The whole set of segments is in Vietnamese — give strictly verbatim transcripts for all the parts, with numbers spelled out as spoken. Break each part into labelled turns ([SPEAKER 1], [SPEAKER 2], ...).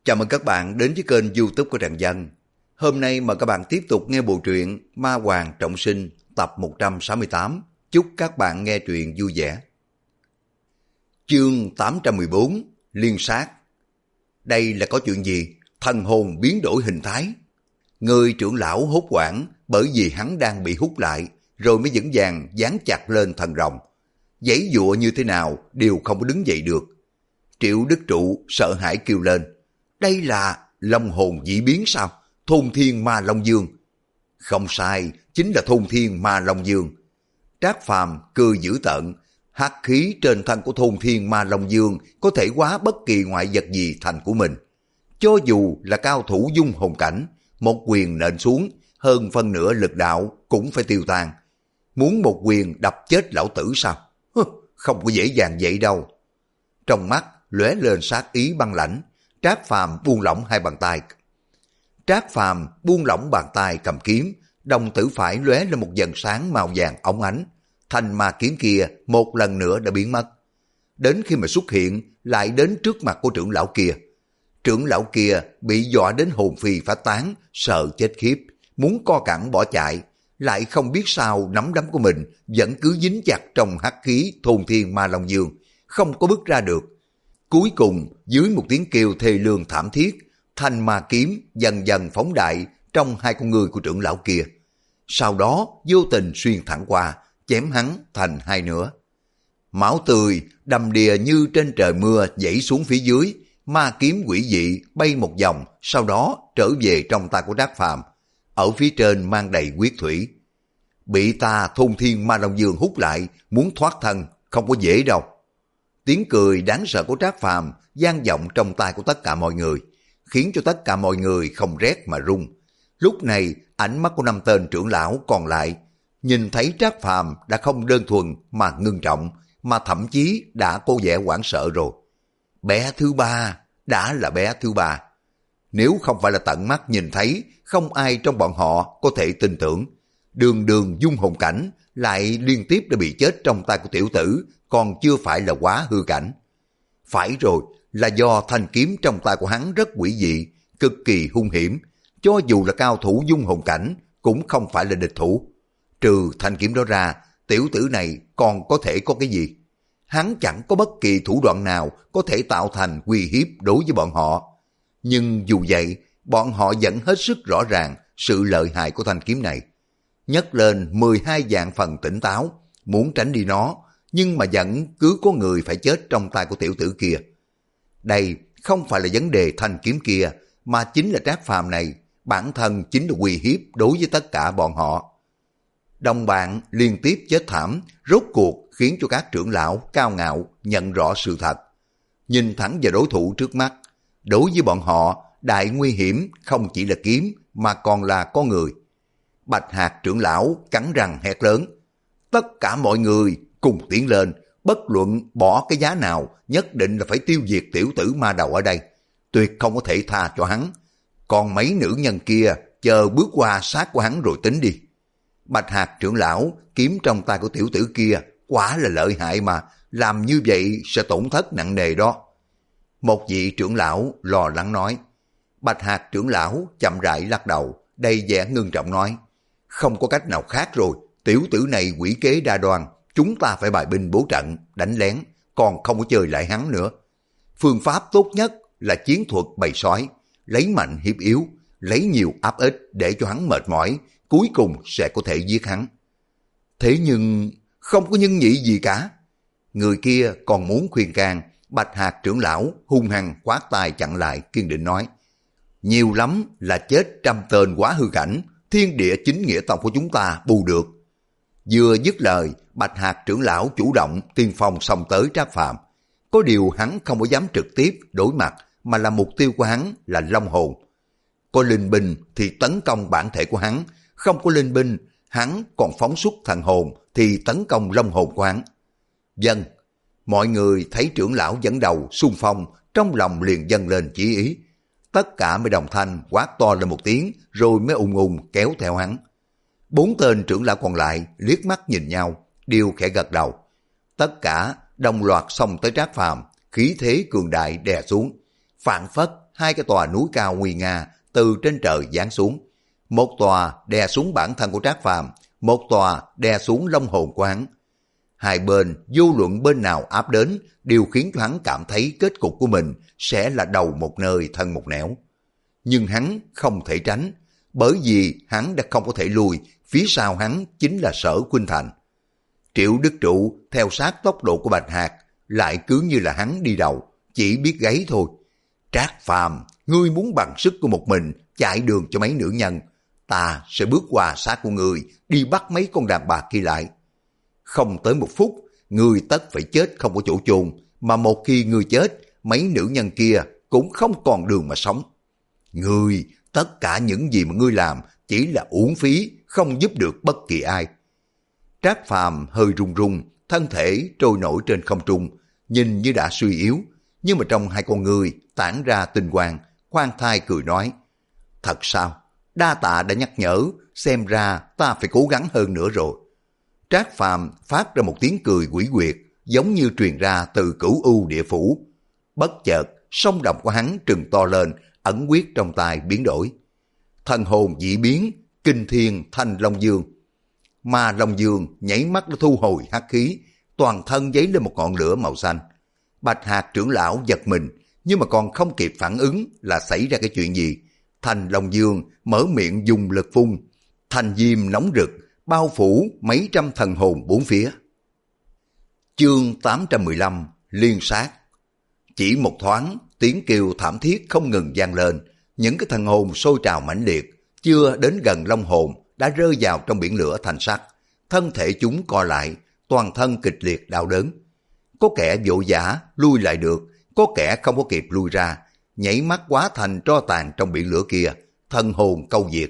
[SPEAKER 1] Chào mừng các bạn đến với kênh YouTube của Trần Dân. Hôm nay mời các bạn tiếp tục nghe bộ truyện Ma Hoàng Trọng Sinh tập một trăm sáu mươi tám. Chúc các bạn nghe truyện vui vẻ. Chương tám trăm mười bốn. Liên sát. Đây là có chuyện gì? Thần hồn biến đổi hình thái. Người trưởng lão hốt hoảng bởi vì hắn đang bị hút lại, rồi mới vững vàng dán chặt lên thần rồng. Giãy giụa như thế nào đều không có đứng dậy được. Triệu Đức Trụ sợ hãi kêu lên. Đây là long hồn dị biến sao? Thôn Thiên Ma Long Dương. Không sai, chính là Thôn Thiên Ma Long Dương. Trác Phàm cười dữ tợn, hắc khí trên thân của Thôn Thiên Ma Long Dương có thể hóa bất kỳ ngoại vật gì thành của mình. Cho dù là cao thủ dung hồn cảnh, một quyền nện xuống, hơn phân nửa lực đạo cũng phải tiêu tan. Muốn một quyền đập chết lão tử sao? Hừ, không có dễ dàng vậy đâu. Trong mắt lóe lên sát ý băng lãnh, Trác Phàm buông lỏng hai bàn tay. Trác Phàm buông lỏng bàn tay cầm kiếm, đồng tử phải lóe lên một dần sáng màu vàng óng ánh. Thanh ma kiếm kia một lần nữa đã biến mất. Đến khi mà xuất hiện, lại đến trước mặt của trưởng lão kia. Trưởng lão kia bị dọa đến hồn phi phách tán, sợ chết khiếp, muốn co cẳng bỏ chạy, lại không biết sao nắm đấm của mình vẫn cứ dính chặt trong hắc khí Thôn Thiên Ma Long Dương, không có bước ra được. Cuối cùng, dưới một tiếng kêu thê lương thảm thiết, thanh ma kiếm dần dần phóng đại trong hai con người của trưởng lão kia. Sau đó, vô tình xuyên thẳng qua, chém hắn thành hai nửa. Máu tươi đầm đìa như trên trời mưa dãy xuống phía dưới, ma kiếm quỷ dị bay một vòng, sau đó trở về trong tay của Trác Phàm. Ở phía trên mang đầy huyết thủy. Bị ta Thôn Thiên Ma Long Dương hút lại, muốn thoát thân, không có dễ đâu. Tiếng cười đáng sợ của Trác Phàm vang vọng trong tai của tất cả mọi người, khiến cho tất cả mọi người không rét mà run. Lúc này, ánh mắt của năm tên trưởng lão còn lại, nhìn thấy Trác Phàm đã không đơn thuần mà ngưng trọng, mà thậm chí đã có vẻ hoảng sợ rồi. Bé thứ ba, đã là bé thứ ba. Nếu không phải là tận mắt nhìn thấy, không ai trong bọn họ có thể tin tưởng. Đường đường dung hồn cảnh, lại liên tiếp đã bị chết trong tay của tiểu tử, còn chưa phải là quá hư cảnh. Phải rồi, là do thanh kiếm trong tay của hắn rất quỷ dị, cực kỳ hung hiểm, cho dù là cao thủ dung hồn cảnh cũng không phải là địch thủ. Trừ thanh kiếm đó ra, tiểu tử này còn có thể có cái gì? Hắn chẳng có bất kỳ thủ đoạn nào có thể tạo thành uy hiếp đối với bọn họ. Nhưng dù vậy, bọn họ vẫn hết sức rõ ràng sự lợi hại của thanh kiếm này. Nhấc lên mười hai vạn phần tỉnh táo, muốn tránh đi nó, nhưng mà vẫn cứ có người phải chết trong tay của tiểu tử kia. Đây không phải là vấn đề thanh kiếm kia, mà chính là Trác Phàm này, bản thân chính là uy hiếp đối với tất cả bọn họ. Đồng bạn liên tiếp chết thảm, rốt cuộc khiến cho các trưởng lão cao ngạo nhận rõ sự thật. Nhìn thẳng vào đối thủ trước mắt, đối với bọn họ, đại nguy hiểm không chỉ là kiếm mà còn là con người. Bạch Hạc trưởng lão cắn răng hét lớn. Tất cả mọi người cùng tiến lên, bất luận bỏ cái giá nào, nhất định là phải tiêu diệt tiểu tử ma đầu ở đây. Tuyệt không có thể tha cho hắn. Còn mấy nữ nhân kia, chờ bước qua sát của hắn rồi tính đi. Bạch Hạc trưởng lão, kiếm trong tay của tiểu tử kia, quả là lợi hại mà, làm như vậy sẽ tổn thất nặng nề đó. Một vị trưởng lão lo lắng nói. Bạch Hạc trưởng lão chậm rãi lắc đầu, đầy vẻ ngưng trọng nói. Không có cách nào khác rồi, tiểu tử này quỷ kế đa đoan, chúng ta phải bài binh bố trận, đánh lén, còn không có chơi lại hắn nữa. Phương pháp tốt nhất là chiến thuật bầy sói, lấy mạnh hiếp yếu, lấy nhiều áp ít để cho hắn mệt mỏi, cuối cùng sẽ có thể giết hắn. Thế nhưng không có nhân nhị gì cả. Người kia còn muốn khuyên can, Bạch Hạc trưởng lão hung hăng quát tay chặn lại, kiên định nói. Nhiều lắm là chết trăm tên quá hư cảnh, thiên địa chính nghĩa tông của chúng ta bù được. Vừa dứt lời, Bạch Hạc trưởng lão chủ động tiên phong xông tới Trác Phàm. Có điều hắn không có dám trực tiếp đối mặt, mà là mục tiêu của hắn là long hồn. Có linh binh thì tấn công bản thể của hắn, không có linh binh, hắn còn phóng xuất thần hồn thì tấn công long hồn của hắn. Dân, mọi người thấy trưởng lão dẫn đầu xung phong, trong lòng liền dâng lên chí ý. Tất cả mới đồng thanh quát to lên một tiếng, rồi mới ùng ùng kéo theo hắn. Bốn tên trưởng lão còn lại liếc mắt nhìn nhau, đều khẽ gật đầu. Tất cả đồng loạt xông tới Trác Phàm, khí thế cường đại đè xuống. phảng phất hai cái tòa núi cao nguy nga từ trên trời giáng xuống. Một tòa đè xuống bản thân của Trác Phàm, một tòa đè xuống long hồn của hắn. Hai bên, vô luận bên nào áp đến, đều khiến cho hắn cảm thấy kết cục của mình sẽ là đầu một nơi thân một nẻo. Nhưng hắn không thể tránh, bởi vì hắn đã không có thể lùi, phía sau hắn chính là Sở Khuynh Thành. Triệu Đức Trụ theo sát tốc độ của Bạch Hạc, lại cứ như là hắn đi đầu, chỉ biết gáy thôi. Trác Phàm, ngươi muốn bằng sức của một mình chạy đường cho mấy nữ nhân, ta sẽ bước qua xác của ngươi, đi bắt mấy con đàn bà kia lại. Không tới một phút, ngươi tất phải chết không có chỗ chôn, mà một khi ngươi chết, mấy nữ nhân kia cũng không còn đường mà sống. Ngươi, tất cả những gì mà ngươi làm chỉ là uổng phí, không giúp được bất kỳ ai. Trác Phàm hơi run run, thân thể trôi nổi trên không trung, nhìn như đã suy yếu, nhưng mà trong hai con ngươi tản ra tinh quang, khoan thai cười nói: thật sao? Đa tạ đã nhắc nhở, xem ra ta phải cố gắng hơn nữa rồi. Trác Phàm phát ra một tiếng cười quỷ quyệt, giống như truyền ra từ cửu u địa phủ. Bất chợt, song đồng của hắn trừng to lên, ẩn quyết trong tay biến đổi. Thần hồn dị biến, kinh thiên thanh long dương. Mà long dương nhảy mắt đã thu hồi hắc khí, toàn thân giấy lên một ngọn lửa màu xanh. Bạch Hạc trưởng lão giật mình, nhưng mà còn không kịp phản ứng là xảy ra cái chuyện gì. Thanh long dương mở miệng dùng lực phun, thanh diêm nóng rực, bao phủ mấy trăm thần hồn bốn phía. Chương tám trăm mười lăm Liên sát. Chỉ một thoáng, tiếng kêu thảm thiết không ngừng vang lên, những cái thần hồn sôi trào mãnh liệt, chưa đến gần long hồn đã rơi vào trong biển lửa thành sắt. Thân thể chúng co lại, toàn thân kịch liệt đau đớn. Có kẻ vội vã lui lại được, có kẻ không có kịp lui ra, nhảy mắt hóa thành tro tàn trong biển lửa kia, thân hồn câu diệt.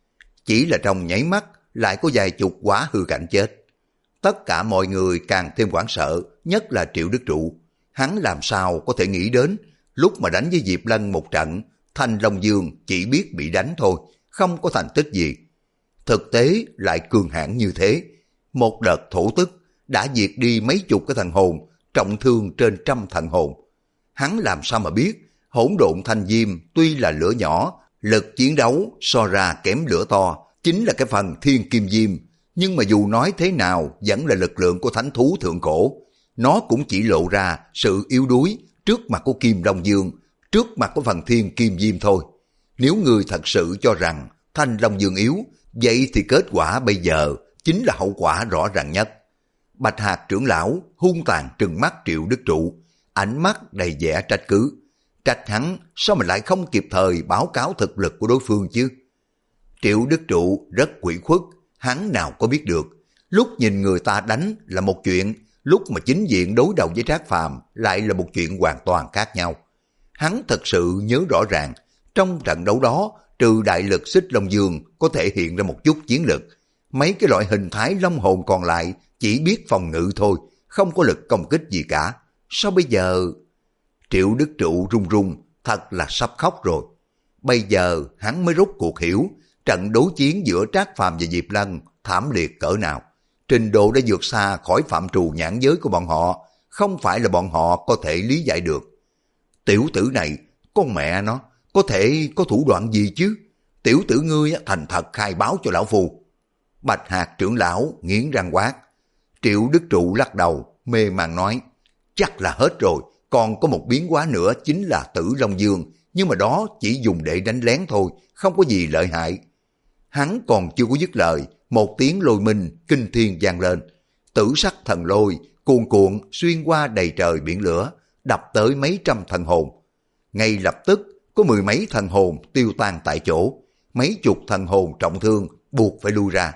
[SPEAKER 1] Chỉ là trong nháy mắt lại có vài chục quá hư cảnh chết. Tất cả mọi người càng thêm hoảng sợ, nhất là Triệu Đức Trụ. Hắn làm sao có thể nghĩ đến, lúc mà đánh với Diệp Lân một trận, Thanh Long Dương chỉ biết bị đánh thôi, không có thành tích gì. Thực tế lại cường hãn như thế, một đợt thổ tức đã diệt đi mấy chục cái thần hồn, trọng thương trên trăm thần hồn. Hắn làm sao mà biết, hỗn độn thanh diêm tuy là lửa nhỏ, lực chiến đấu so ra kém lửa to, chính là cái phần thiên kim diêm, nhưng mà dù nói thế nào vẫn là lực lượng của thánh thú thượng cổ. Nó cũng chỉ lộ ra sự yếu đuối trước mặt của Kim Long Dương, trước mặt của phần thiên kim diêm thôi. Nếu người thật sự cho rằng Thanh Long Dương yếu, vậy thì kết quả bây giờ chính là hậu quả rõ ràng nhất. Bạch Hạc trưởng lão hung tàn trừng mắt Triệu Đức Trụ, ánh mắt đầy vẻ trách cứ. Trách hắn sao mà lại không kịp thời báo cáo thực lực của đối phương chứ? Triệu Đức Trụ rất quỷ khuất, hắn nào có biết được. Lúc nhìn người ta đánh là một chuyện, lúc mà chính diện đối đầu với Trác Phàm lại là một chuyện hoàn toàn khác nhau. Hắn thật sự nhớ rõ ràng, trong trận đấu đó, trừ đại lực Xích Long Dương có thể hiện ra một chút chiến lực, mấy cái loại hình thái long hồn còn lại chỉ biết phòng ngự thôi, không có lực công kích gì cả. Sao bây giờ? Triệu Đức Trụ run run, thật là sắp khóc rồi. Bây giờ hắn mới rốt cuộc hiểu, trận đối chiến giữa Trác Phàm và Diệp Lân thảm liệt cỡ nào. Trình độ đã vượt xa khỏi phạm trù nhãn giới của bọn họ, không phải là bọn họ có thể lý giải được. Tiểu tử này, con mẹ nó, có thể có thủ đoạn gì chứ? Tiểu tử ngươi thành thật khai báo cho lão phu. Bạch Hạc trưởng lão nghiến răng quát. Triệu Đức Trụ lắc đầu, mê man nói, chắc là hết rồi, còn có một biến hóa nữa chính là Tử Long Dương, nhưng mà đó chỉ dùng để đánh lén thôi, không có gì lợi hại. Hắn còn chưa có dứt lời, một tiếng lôi minh kinh thiên vang lên. Tử sắc thần lôi cuồn cuộn xuyên qua đầy trời biển lửa, đập tới mấy trăm thần hồn. Ngay lập tức có mười mấy thần hồn tiêu tan tại chỗ, mấy chục thần hồn trọng thương buộc phải lui ra.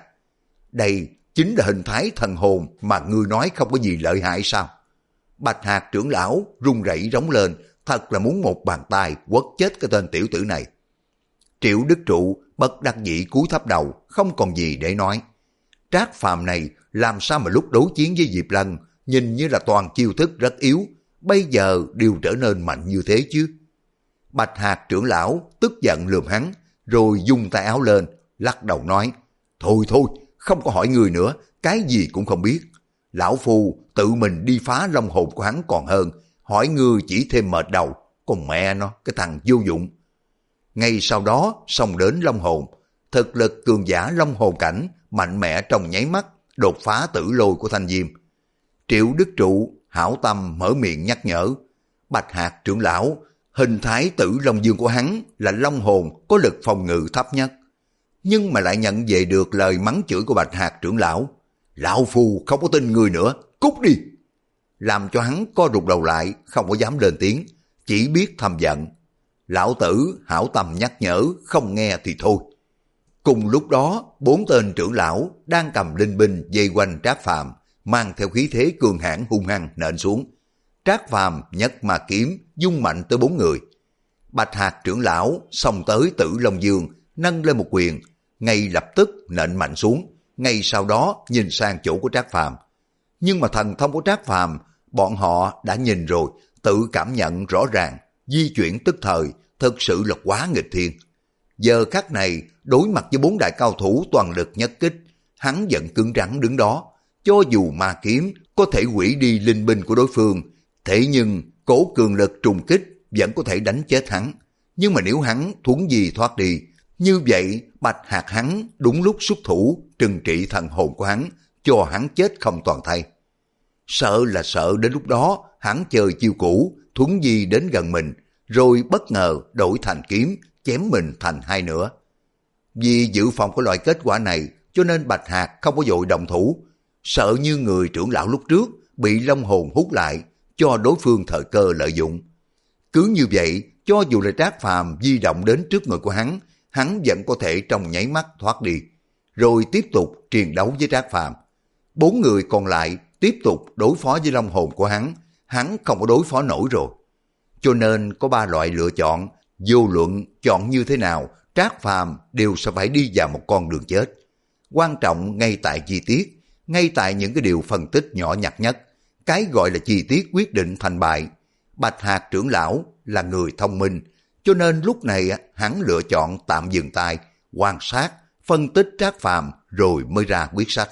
[SPEAKER 1] Đây chính là hình thái thần hồn mà ngươi nói không có gì lợi hại sao? Bạch Hạc trưởng lão run rẩy rống lên, thật là muốn một bàn tay quất chết cái tên tiểu tử này. Triệu Đức Trụ bất đắc dĩ cúi thấp đầu, không còn gì để nói. Trác Phàm này làm sao mà lúc đối chiến với Diệp Lân nhìn như là toàn chiêu thức rất yếu, bây giờ đều trở nên mạnh như thế chứ? Bạch Hạc trưởng lão tức giận lườm hắn, rồi dung tay áo lên, lắc đầu nói, thôi thôi, không có hỏi người nữa, cái gì cũng không biết. Lão phu tự mình đi phá long hồn của hắn còn hơn, hỏi ngươi chỉ thêm mệt đầu, Còn mẹ nó, cái thằng vô dụng. Ngay sau đó xông đến long hồn, thực lực cường giả long hồn cảnh mạnh mẽ trong nháy mắt đột phá tử lôi của Thanh Diêm. Triệu Đức Trụ hảo tâm mở miệng nhắc nhở, Bạch Hạc trưởng lão, hình thái tử long dương của hắn là long hồn có lực phòng ngự thấp nhất, nhưng mà lại nhận về được lời mắng chửi của Bạch Hạc trưởng lão. Lão phu không có tin người nữa, cút đi. Làm cho hắn co rụt đầu lại, không có dám lên tiếng, chỉ biết thầm giận. Lão tử hảo tâm nhắc nhở, không nghe thì thôi. Cùng lúc đó, bốn tên trưởng lão đang cầm linh binh dây quanh Trác Phàm, mang theo khí thế cường hãn hung hăng nện xuống. Trác Phàm nhấc ma kiếm dung mạnh tới bốn người. Bạch Hạc trưởng lão xông tới Tử Long Dương, nâng lên một quyền, ngay lập tức nện mạnh xuống, ngay sau đó nhìn sang chỗ của Trác Phàm. Nhưng mà thần thông của Trác Phàm, bọn họ đã nhìn rồi, tự cảm nhận rõ ràng, di chuyển tức thời, thực sự là quá nghịch thiên. Giờ khắc này, đối mặt với bốn đại cao thủ toàn lực nhất kích, hắn vẫn cứng rắn đứng đó. Cho dù ma kiếm có thể hủy đi linh binh của đối phương, thế nhưng cố cường lực trùng kích vẫn có thể đánh chết hắn. Nhưng mà nếu hắn thuấn di thoát đi, như vậy Bạch Hạc hắn đúng lúc xuất thủ trừng trị thần hồn của hắn, cho hắn chết không toàn thây. Sợ là sợ đến lúc đó hắn chơi chiêu cũ, thuấn di đến gần mình, rồi bất ngờ đổi thành kiếm, chém mình thành hai nửa. Vì dự phòng của loại kết quả này, cho nên Bạch Hạc không có vội động thủ, sợ như người trưởng lão lúc trước bị long hồn hút lại, cho đối phương thời cơ lợi dụng. Cứ như vậy, cho dù là Trác Phàm di động đến trước người của hắn, hắn vẫn có thể trong nháy mắt thoát đi, rồi tiếp tục chiến đấu với Trác Phàm. Bốn người còn lại tiếp tục đối phó với long hồn của hắn, hắn không có đối phó nổi rồi. Cho nên có ba loại lựa chọn, vô luận chọn như thế nào, Trác Phàm đều sẽ phải đi vào một con đường chết. Quan trọng ngay tại chi tiết, ngay tại những cái điều phân tích nhỏ nhặt nhất, cái gọi là chi tiết quyết định thành bại. Bạch Hạc trưởng lão là người thông minh, cho nên lúc này hắn lựa chọn tạm dừng tay, quan sát, phân tích Trác Phàm rồi mới ra quyết sách.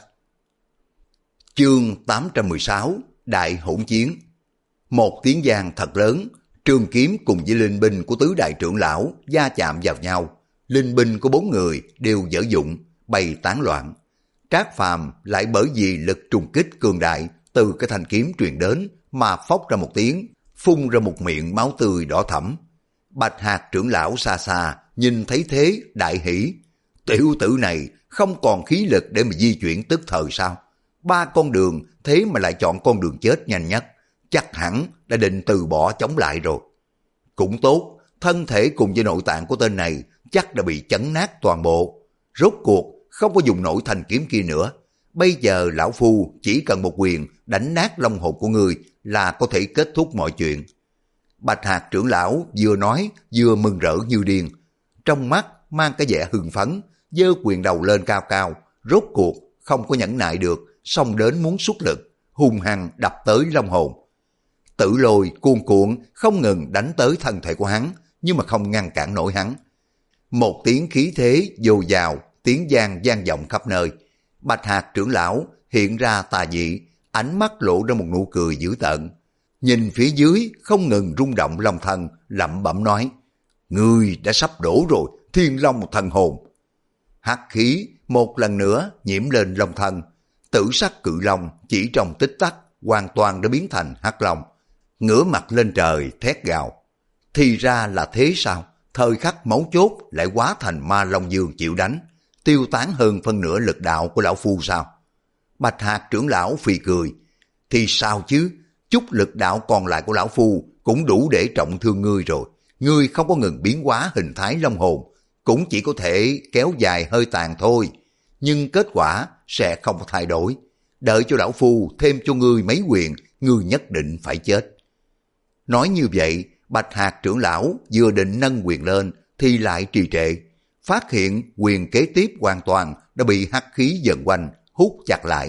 [SPEAKER 1] Chương tám trăm mười sáu Đại hỗn chiến. Một tiếng vang thật lớn, trường kiếm cùng với linh binh của tứ đại trưởng lão va chạm vào nhau. Linh binh của bốn người đều dở dụng, bay tán loạn. Trác Phàm lại bởi vì lực trùng kích cường đại từ cái thanh kiếm truyền đến mà phốc ra một tiếng, phun ra một miệng máu tươi đỏ thẫm. Bạch Hạc trưởng lão xa xa nhìn thấy thế đại hỉ. Tiểu tử này không còn khí lực để mà di chuyển tức thời sao? Ba con đường thế mà lại chọn con đường chết nhanh nhất, chắc hẳn đã định từ bỏ chống lại rồi. Cũng tốt, thân thể cùng với nội tạng của tên này chắc đã bị chấn nát toàn bộ. Rốt cuộc không có dùng nổi thanh kiếm kia nữa. Bây giờ lão phu chỉ cần một quyền đánh nát long hồn của người là có thể kết thúc mọi chuyện. Bạch Hạc trưởng lão vừa nói vừa mừng rỡ như điên, trong mắt mang cái vẻ hưng phấn, giơ quyền đầu lên cao cao, rốt cuộc không có nhẫn nại được, xông đến muốn xuất lực, hung hăng đập tới long hồn. Tử lôi cuồn cuộn không ngừng đánh tới thân thể của hắn, nhưng mà không ngăn cản nổi hắn. Một tiếng khí thế dồi dào, tiếng vang vang vọng khắp nơi. Bạch Hạc trưởng lão hiện ra tà dị, ánh mắt lộ ra một nụ cười dữ tợn. Nhìn phía dưới không ngừng rung động long thân, lẩm bẩm nói: "Ngươi đã sắp đổ rồi, Thiên Long thần hồn." Hắc khí một lần nữa nhiễm lên long thân, tử sắc cự long chỉ trong tích tắc hoàn toàn đã biến thành hắc long, ngửa mặt lên trời thét gào. Thì ra là thế sao? Thời khắc mấu chốt lại hóa thành ma long dương chịu đánh, tiêu tán hơn phân nửa lực đạo của lão phu sao? Bạch Hạc trưởng lão phì cười. Thì sao chứ? Chút lực đạo còn lại của lão phu cũng đủ để trọng thương ngươi rồi. Ngươi không có ngừng biến hóa hình thái long hồn, cũng chỉ có thể kéo dài hơi tàn thôi. Nhưng kết quả sẽ không có thay đổi. Đợi cho lão phu thêm cho ngươi mấy quyền, ngươi nhất định phải chết. Nói như vậy, Bạch Hạc trưởng lão vừa định nâng quyền lên thì lại trì trệ, phát hiện quyền kế tiếp hoàn toàn đã bị hắc khí dần quanh hút chặt lại.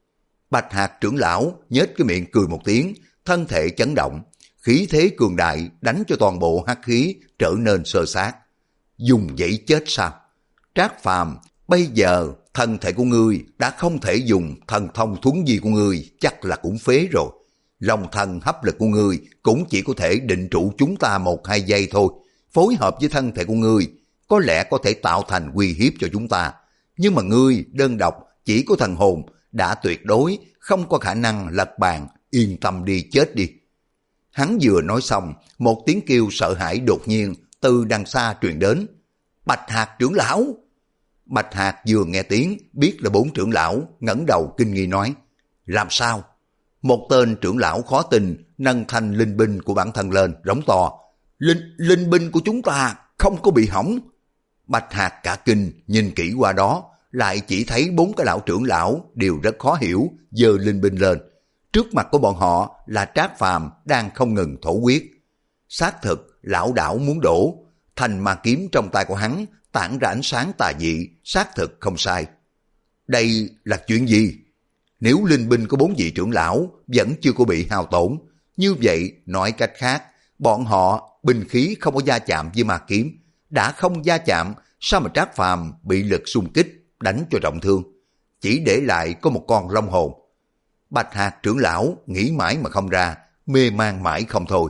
[SPEAKER 1] Bạch Hạc trưởng lão nhếch cái miệng cười một tiếng, thân thể chấn động, khí thế cường đại đánh cho toàn bộ hắc khí trở nên xơ xác. Dùng vậy chết sao? Trác Phàm, bây giờ thân thể của ngươi đã không thể dùng thần thông thuấn di của ngươi, chắc là cũng phế rồi. Long thân hấp lực của ngươi cũng chỉ có thể định trụ chúng ta một hai giây thôi. Phối hợp với thân thể của ngươi, có lẽ có thể tạo thành uy hiếp cho chúng ta. Nhưng mà ngươi đơn độc chỉ có thần hồn, đã tuyệt đối không có khả năng lật bàn, yên tâm đi chết đi. Hắn vừa nói xong, một tiếng kêu sợ hãi đột nhiên từ đằng xa truyền đến. Bạch Hạc trưởng lão! Bạch Hạc vừa nghe tiếng, biết là bốn trưởng lão, ngẩng đầu kinh nghi nói. Làm sao? Một tên trưởng lão khó tin, nâng thanh linh binh của bản thân lên, rống to. Linh, linh binh của chúng ta không có bị hỏng. Bạch Hạc cả kinh, nhìn kỹ qua đó, lại chỉ thấy bốn cái lão trưởng lão đều rất khó hiểu, giơ linh binh lên. Trước mặt của bọn họ là Trác Phàm đang không ngừng thổ huyết. Xác thực, lão đảo muốn đổ, thanh ma kiếm trong tay của hắn tản ra ánh sáng tà dị, xác thực không sai. Đây là chuyện gì? Nếu linh binh của bốn vị trưởng lão vẫn chưa có bị hao tổn, như vậy nói cách khác, bọn họ binh khí không có va chạm với ma kiếm, đã không va chạm, sao mà Trác Phàm bị lực xung kích đánh cho trọng thương, chỉ để lại có một con long hồn. Bạch Hạc trưởng lão nghĩ mãi mà không ra, mê man mãi không thôi.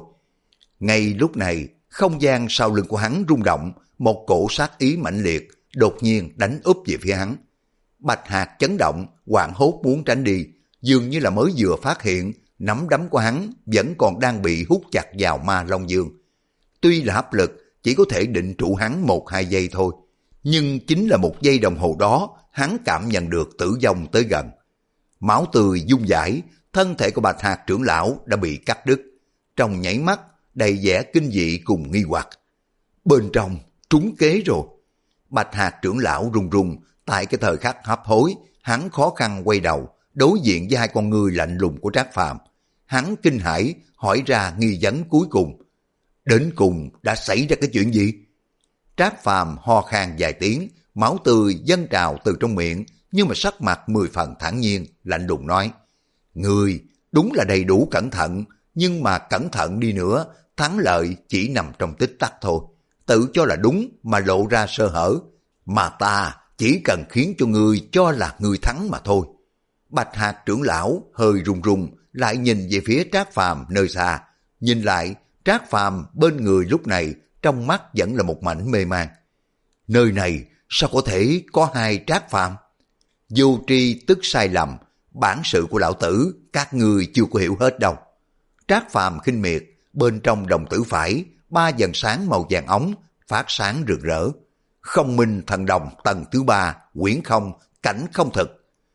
[SPEAKER 1] Ngay lúc này, không gian sau lưng của hắn rung động, một cổ sát ý mãnh liệt đột nhiên đánh úp về phía hắn. Bạch Hạc chấn động, hoảng hốt muốn tránh đi, dường như là mới vừa phát hiện nắm đấm của hắn vẫn còn đang bị hút chặt vào ma long dương. Tuy là áp lực chỉ có thể định trụ hắn một hai giây thôi, nhưng chính là một giây đồng hồ đó hắn cảm nhận được tử vong tới gần. Máu tươi dung dãi, thân thể của Bạch Hạc trưởng lão đã bị cắt đứt, trong nháy mắt đầy vẻ kinh dị cùng nghi hoặc. Bên trong trúng kế rồi. Bạch Hạc trưởng lão run run, tại cái thời khắc hấp hối, hắn khó khăn quay đầu, đối diện với hai con ngươi lạnh lùng của Trác Phàm. Hắn kinh hãi hỏi ra nghi vấn cuối cùng. Đến cùng đã xảy ra cái chuyện gì? Trác Phàm ho khan vài tiếng, máu tươi dâng trào từ trong miệng, nhưng mà sắc mặt mười phần thản nhiên, lạnh lùng nói. Ngươi đúng là đầy đủ cẩn thận, nhưng mà cẩn thận đi nữa, thắng lợi chỉ nằm trong tích tắc thôi. Tự cho là đúng mà lộ ra sơ hở, mà ta chỉ cần khiến cho ngươi cho là ngươi thắng mà thôi. Bạch Hạc trưởng lão hơi run run, lại nhìn về phía Trác Phàm nơi xa. Nhìn lại, Trác Phàm bên người lúc này trong mắt vẫn là một mảnh mê man. Nơi này sao có thể có hai Trác Phàm? Vô tri tức sai lầm, bản sự của lão tử các ngươi chưa có hiểu hết đâu. Trác Phàm khinh miệt, bên trong đồng tử phải ba dần sáng màu vàng ống phát sáng rực rỡ. Không minh thần đồng tầng thứ ba, quyển không, cảnh không thực.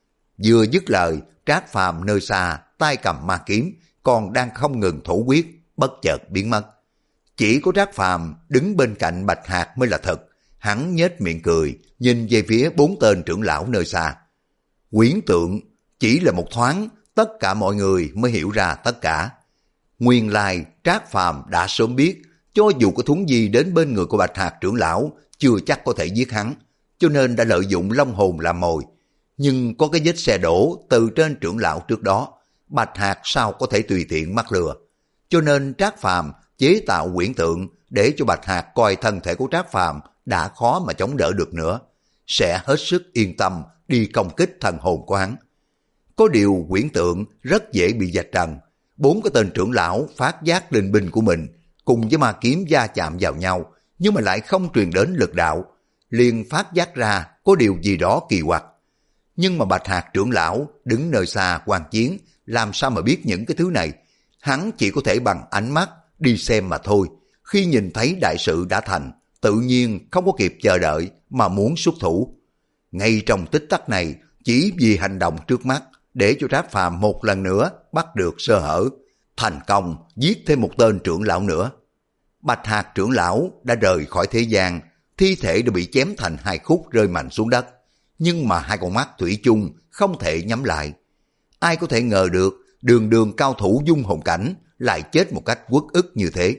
[SPEAKER 1] Vừa dứt lời, Trác Phàm nơi xa tay cầm ma kiếm còn đang không ngừng thổ huyết, bất chợt biến mất. Chỉ có Trác Phàm đứng bên cạnh Bạch Hạc mới là thật. Hắn nhếch miệng cười, nhìn về phía bốn tên trưởng lão nơi xa. Quyển tượng chỉ là một thoáng, tất cả mọi người mới hiểu ra tất cả. Nguyên lai Trác Phàm đã sớm biết, cho dù có thúng gì đến bên người của Bạch Hạc trưởng lão, chưa chắc có thể giết hắn, cho nên đã lợi dụng long hồn làm mồi. Nhưng có cái vết xe đổ từ trên trưởng lão trước đó, Bạch Hạc sao có thể tùy tiện mắc lừa. Cho nên Trác Phàm chế tạo quyển tượng để cho Bạch Hạc coi thân thể của Trác Phàm đã khó mà chống đỡ được nữa, sẽ hết sức yên tâm đi công kích thần hồn của hắn. Có điều quyển tượng rất dễ bị vạch trần. Bốn cái tên trưởng lão phát giác linh binh của mình cùng với ma kiếm va chạm vào nhau, nhưng mà lại không truyền đến lực đạo, liền phát giác ra có điều gì đó kỳ quặc. Nhưng mà Bạch Hạc trưởng lão đứng nơi xa quan chiến, làm sao mà biết những cái thứ này? Hắn chỉ có thể bằng ánh mắt đi xem mà thôi. Khi nhìn thấy đại sự đã thành, tự nhiên không có kịp chờ đợi mà muốn xuất thủ. Ngay trong tích tắc này, chỉ vì hành động trước mắt để cho Trác Phàm một lần nữa bắt được sơ hở, thành công giết thêm một tên trưởng lão nữa. Bạch Hạc trưởng lão đã rời khỏi thế gian, thi thể đã bị chém thành hai khúc rơi mạnh xuống đất, nhưng mà hai con mắt thủy chung không thể nhắm lại. Ai có thể ngờ được đường đường cao thủ dung hồn cảnh lại chết một cách uất ức như thế.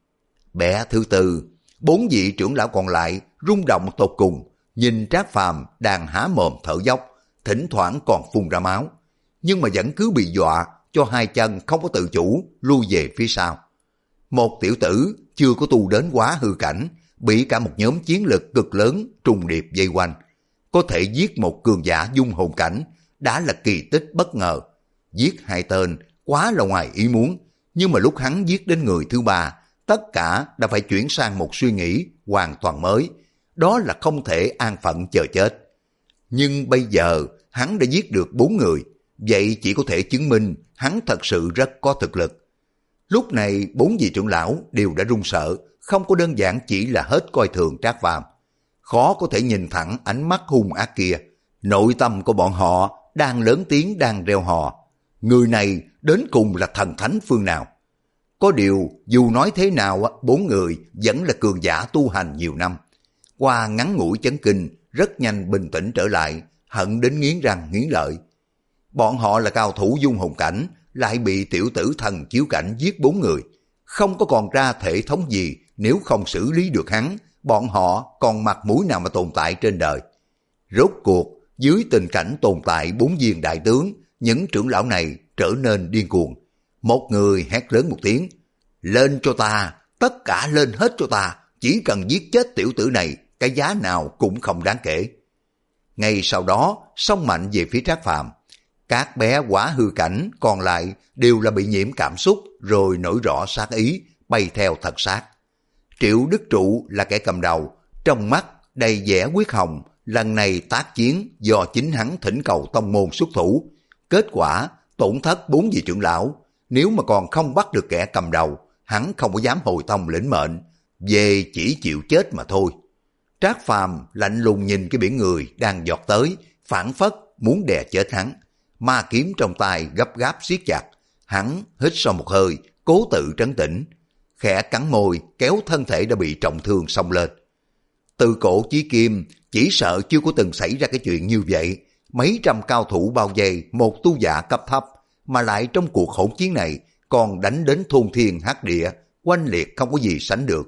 [SPEAKER 1] Bẻ thứ tư, bốn vị trưởng lão còn lại rung động tột cùng, nhìn Trác Phàm đang há mồm thở dốc, thỉnh thoảng còn phun ra máu, nhưng mà vẫn cứ bị dọa cho hai chân không có tự chủ lui về phía sau. Một tiểu tử chưa có tu đến quá hư cảnh, bị cả một nhóm chiến lực cực lớn trùng điệp vây quanh, có thể giết một cường giả dung hồn cảnh đã là kỳ tích bất ngờ. Giết hai tên quá là ngoài ý muốn. Nhưng mà lúc hắn giết đến người thứ ba, tất cả đã phải chuyển sang một suy nghĩ hoàn toàn mới. Đó là không thể an phận chờ chết. Nhưng bây giờ hắn đã giết được bốn người, vậy chỉ có thể chứng minh hắn thật sự rất có thực lực. Lúc này bốn vị trưởng lão đều đã run sợ, không có đơn giản chỉ là hết coi thường Trác Phàm. Khó có thể nhìn thẳng ánh mắt hung ác kia. Nội tâm của bọn họ đang lớn tiếng đang reo hò. Người này đến cùng là thần thánh phương nào? Có điều dù nói thế nào, bốn người vẫn là cường giả tu hành nhiều năm. Qua ngắn ngủi chấn kinh, rất nhanh bình tĩnh trở lại, hận đến nghiến răng nghiến lợi. Bọn họ là cao thủ dung hồn cảnh, lại bị tiểu tử thần chiếu cảnh giết bốn người. Không có còn ra thể thống gì, nếu không xử lý được hắn, bọn họ còn mặt mũi nào mà tồn tại trên đời. Rốt cuộc, dưới tình cảnh tồn tại bốn viên đại tướng, những trưởng lão này trở nên điên cuồng. Một người hét lớn một tiếng, lên cho ta, tất cả lên hết cho ta, chỉ cần giết chết tiểu tử này, cái giá nào cũng không đáng kể. Ngay sau đó, xông mạnh về phía Trác Phàm. Các bé quả hư cảnh còn lại đều là bị nhiễm cảm xúc rồi nổi rõ sát ý, bay theo thật sát. Triệu Đức Trụ là kẻ cầm đầu, trong mắt đầy vẻ quyết hồng, lần này tác chiến do chính hắn thỉnh cầu tông môn xuất thủ. Kết quả tổn thất bốn vị trưởng lão, nếu mà còn không bắt được kẻ cầm đầu, hắn không có dám hồi tông lĩnh mệnh, về chỉ chịu chết mà thôi. Trác Phàm lạnh lùng nhìn cái biển người đang giọt tới, phản phất muốn đè chết hắn. Ma kiếm trong tay gấp gáp siết chặt, hắn hít sâu một hơi, cố tự trấn tĩnh, khẽ cắn môi kéo thân thể đã bị trọng thương xông lên. Từ cổ chí kim, chỉ sợ chưa có từng xảy ra cái chuyện như vậy. Mấy trăm cao thủ bao vây một tu giả cấp thấp, mà lại trong cuộc hỗn chiến này còn đánh đến thôn thiên hắc địa, oanh liệt không có gì sánh được.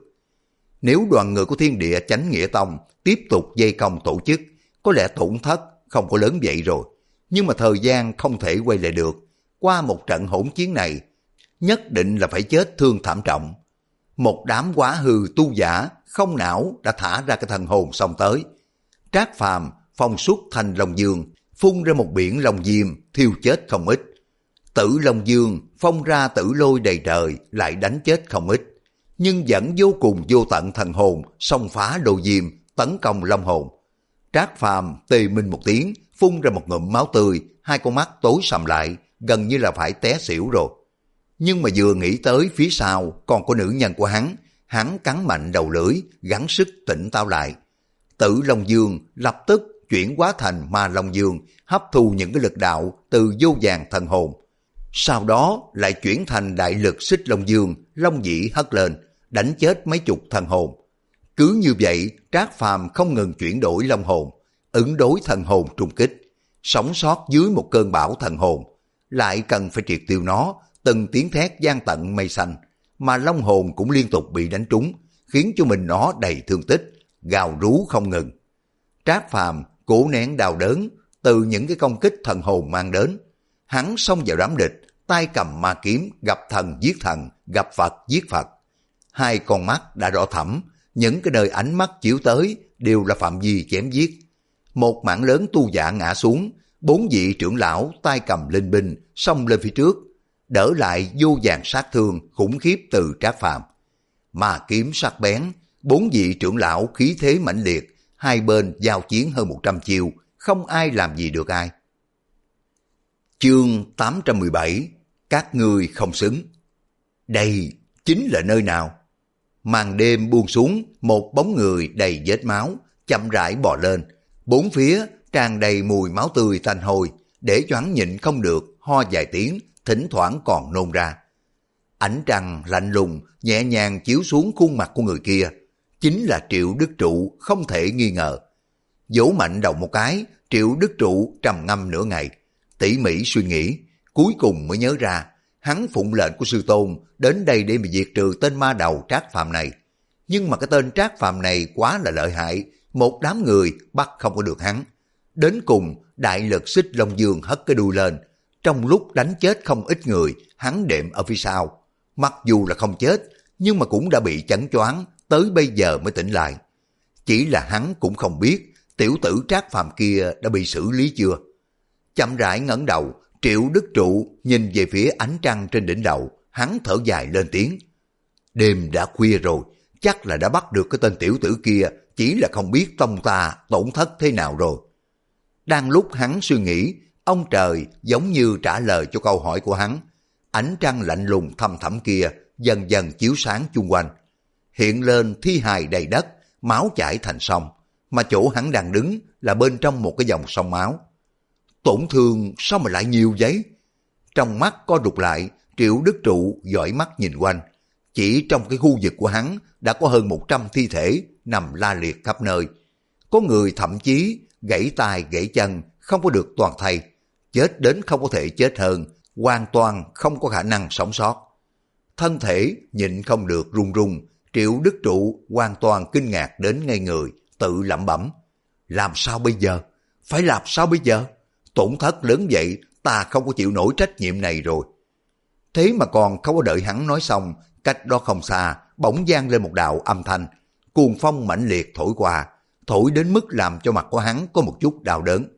[SPEAKER 1] Nếu đoàn người của Thiên Địa Chánh Nghĩa Tông tiếp tục dây công tổ chức, có lẽ tổn thất không có lớn vậy rồi. Nhưng mà thời gian không thể quay lại được. Qua một trận hỗn chiến này, nhất định là phải chết thương thảm trọng. Một đám quá hư tu giả không não đã thả ra cái thần hồn xông tới. Trác Phàm phong xuất thành Long Dương, phun ra một biển long diêm, thiêu chết không ít. Tử Long Dương phong ra tử lôi đầy trời, lại đánh chết không ít. Nhưng vẫn vô cùng vô tận thần hồn xông phá đồ diêm, tấn công long hồn. Trác Phàm tê minh một tiếng, phun ra một ngụm máu tươi, hai con mắt tối sầm lại, gần như là phải té xỉu rồi. Nhưng mà vừa nghĩ tới phía sau còn có nữ nhân của hắn, hắn cắn mạnh đầu lưỡi, gắng sức tỉnh táo lại. Tử Long Dương lập tức chuyển hóa thành Ma Long Dương, hấp thu những cái lực đạo từ vô vàng thần hồn. Sau đó lại chuyển thành đại lực Xích Long Dương, long dĩ hất lên, đánh chết mấy chục thần hồn. Cứ như vậy, Trác Phàm không ngừng chuyển đổi long hồn, ứng đối thần hồn trung kích, sống sót dưới một cơn bão thần hồn, lại cần phải triệt tiêu nó. Từng tiếng thét vang tận mây xanh, mà long hồn cũng liên tục bị đánh trúng, khiến cho mình nó đầy thương tích, gào rú không ngừng. Trác Phàm cố nén đau đớn từ những cái công kích thần hồn mang đến, hắn xông vào đám địch, tay cầm ma kiếm, gặp thần giết thần, gặp Phật giết Phật. Hai con mắt đã đỏ thẫm, những cái nơi ánh mắt chiếu tới đều là phạm vi chém giết. Một mảng lớn tu giả ngã xuống, bốn vị trưởng lão tay cầm linh binh xông lên phía trước, đỡ lại vô vàng sát thương khủng khiếp từ Trác Phàm. Ma kiếm sắc bén, bốn vị trưởng lão khí thế mãnh liệt, hai bên giao chiến hơn một trăm chiêu, không ai làm gì được ai. Chương tám trăm mười bảy, các ngươi không xứng. Đây chính là nơi nào? Màn đêm buông xuống, một bóng người đầy vết máu chậm rãi bò lên, bốn phía tràn đầy mùi máu tươi tanh hôi, để cho hắn nhịn không được ho vài tiếng, thỉnh thoảng còn nôn ra. Ánh trăng lạnh lùng nhẹ nhàng chiếu xuống khuôn mặt của người kia, chính là Triệu Đức Trụ không thể nghi ngờ. Vỗ mạnh đầu một cái, Triệu Đức Trụ trầm ngâm nửa ngày, tỉ mỉ suy nghĩ, cuối cùng mới nhớ ra, hắn phụng lệnh của sư tôn đến đây để mà diệt trừ tên ma đầu Trác Phàm này. Nhưng mà cái tên Trác Phàm này quá là lợi hại, một đám người bắt không có được hắn. Đến cùng đại lực Xích Long Dương hất cái đuôi lên, trong lúc đánh chết không ít người, hắn đệm ở phía sau. Mặc dù là không chết, nhưng mà cũng đã bị chẩn choáng, tới bây giờ mới tỉnh lại. Chỉ là hắn cũng không biết tiểu tử Trác Phàm kia đã bị xử lý chưa. Chậm rãi ngẩng đầu, Triệu Đức Trụ nhìn về phía ánh trăng trên đỉnh đầu, hắn thở dài lên tiếng. Đêm đã khuya rồi, chắc là đã bắt được cái tên tiểu tử kia, chỉ là không biết tông ta tổn thất thế nào rồi. Đang lúc hắn suy nghĩ, ông trời giống như trả lời cho câu hỏi của hắn. Ánh trăng lạnh lùng thâm thẳm kia dần dần chiếu sáng chung quanh. Hiện lên thi hài đầy đất, máu chảy thành sông, mà chỗ hắn đang đứng là bên trong một cái dòng sông máu. Tổn thương sao mà lại nhiều giấy? Trong mắt co rụt lại, Triệu Đức Trụ dõi mắt nhìn quanh. Chỉ trong cái khu vực của hắn đã có hơn một trăm thi thể nằm la liệt khắp nơi. Có người thậm chí gãy tay gãy chân, không có được toàn thây. Chết đến không có thể chết hơn, hoàn toàn không có khả năng sống sót. Thân thể nhịn không được run run, Triệu Đức Trụ hoàn toàn kinh ngạc đến ngây người, tự lẩm bẩm. Làm sao bây giờ? Phải làm sao bây giờ? Tổn thất lớn vậy, ta không có chịu nổi trách nhiệm này rồi. Thế mà còn không có đợi hắn nói xong, cách đó không xa, bỗng vang lên một đạo âm thanh. Cuồng phong mãnh liệt thổi qua, thổi đến mức làm cho mặt của hắn có một chút đau đớn.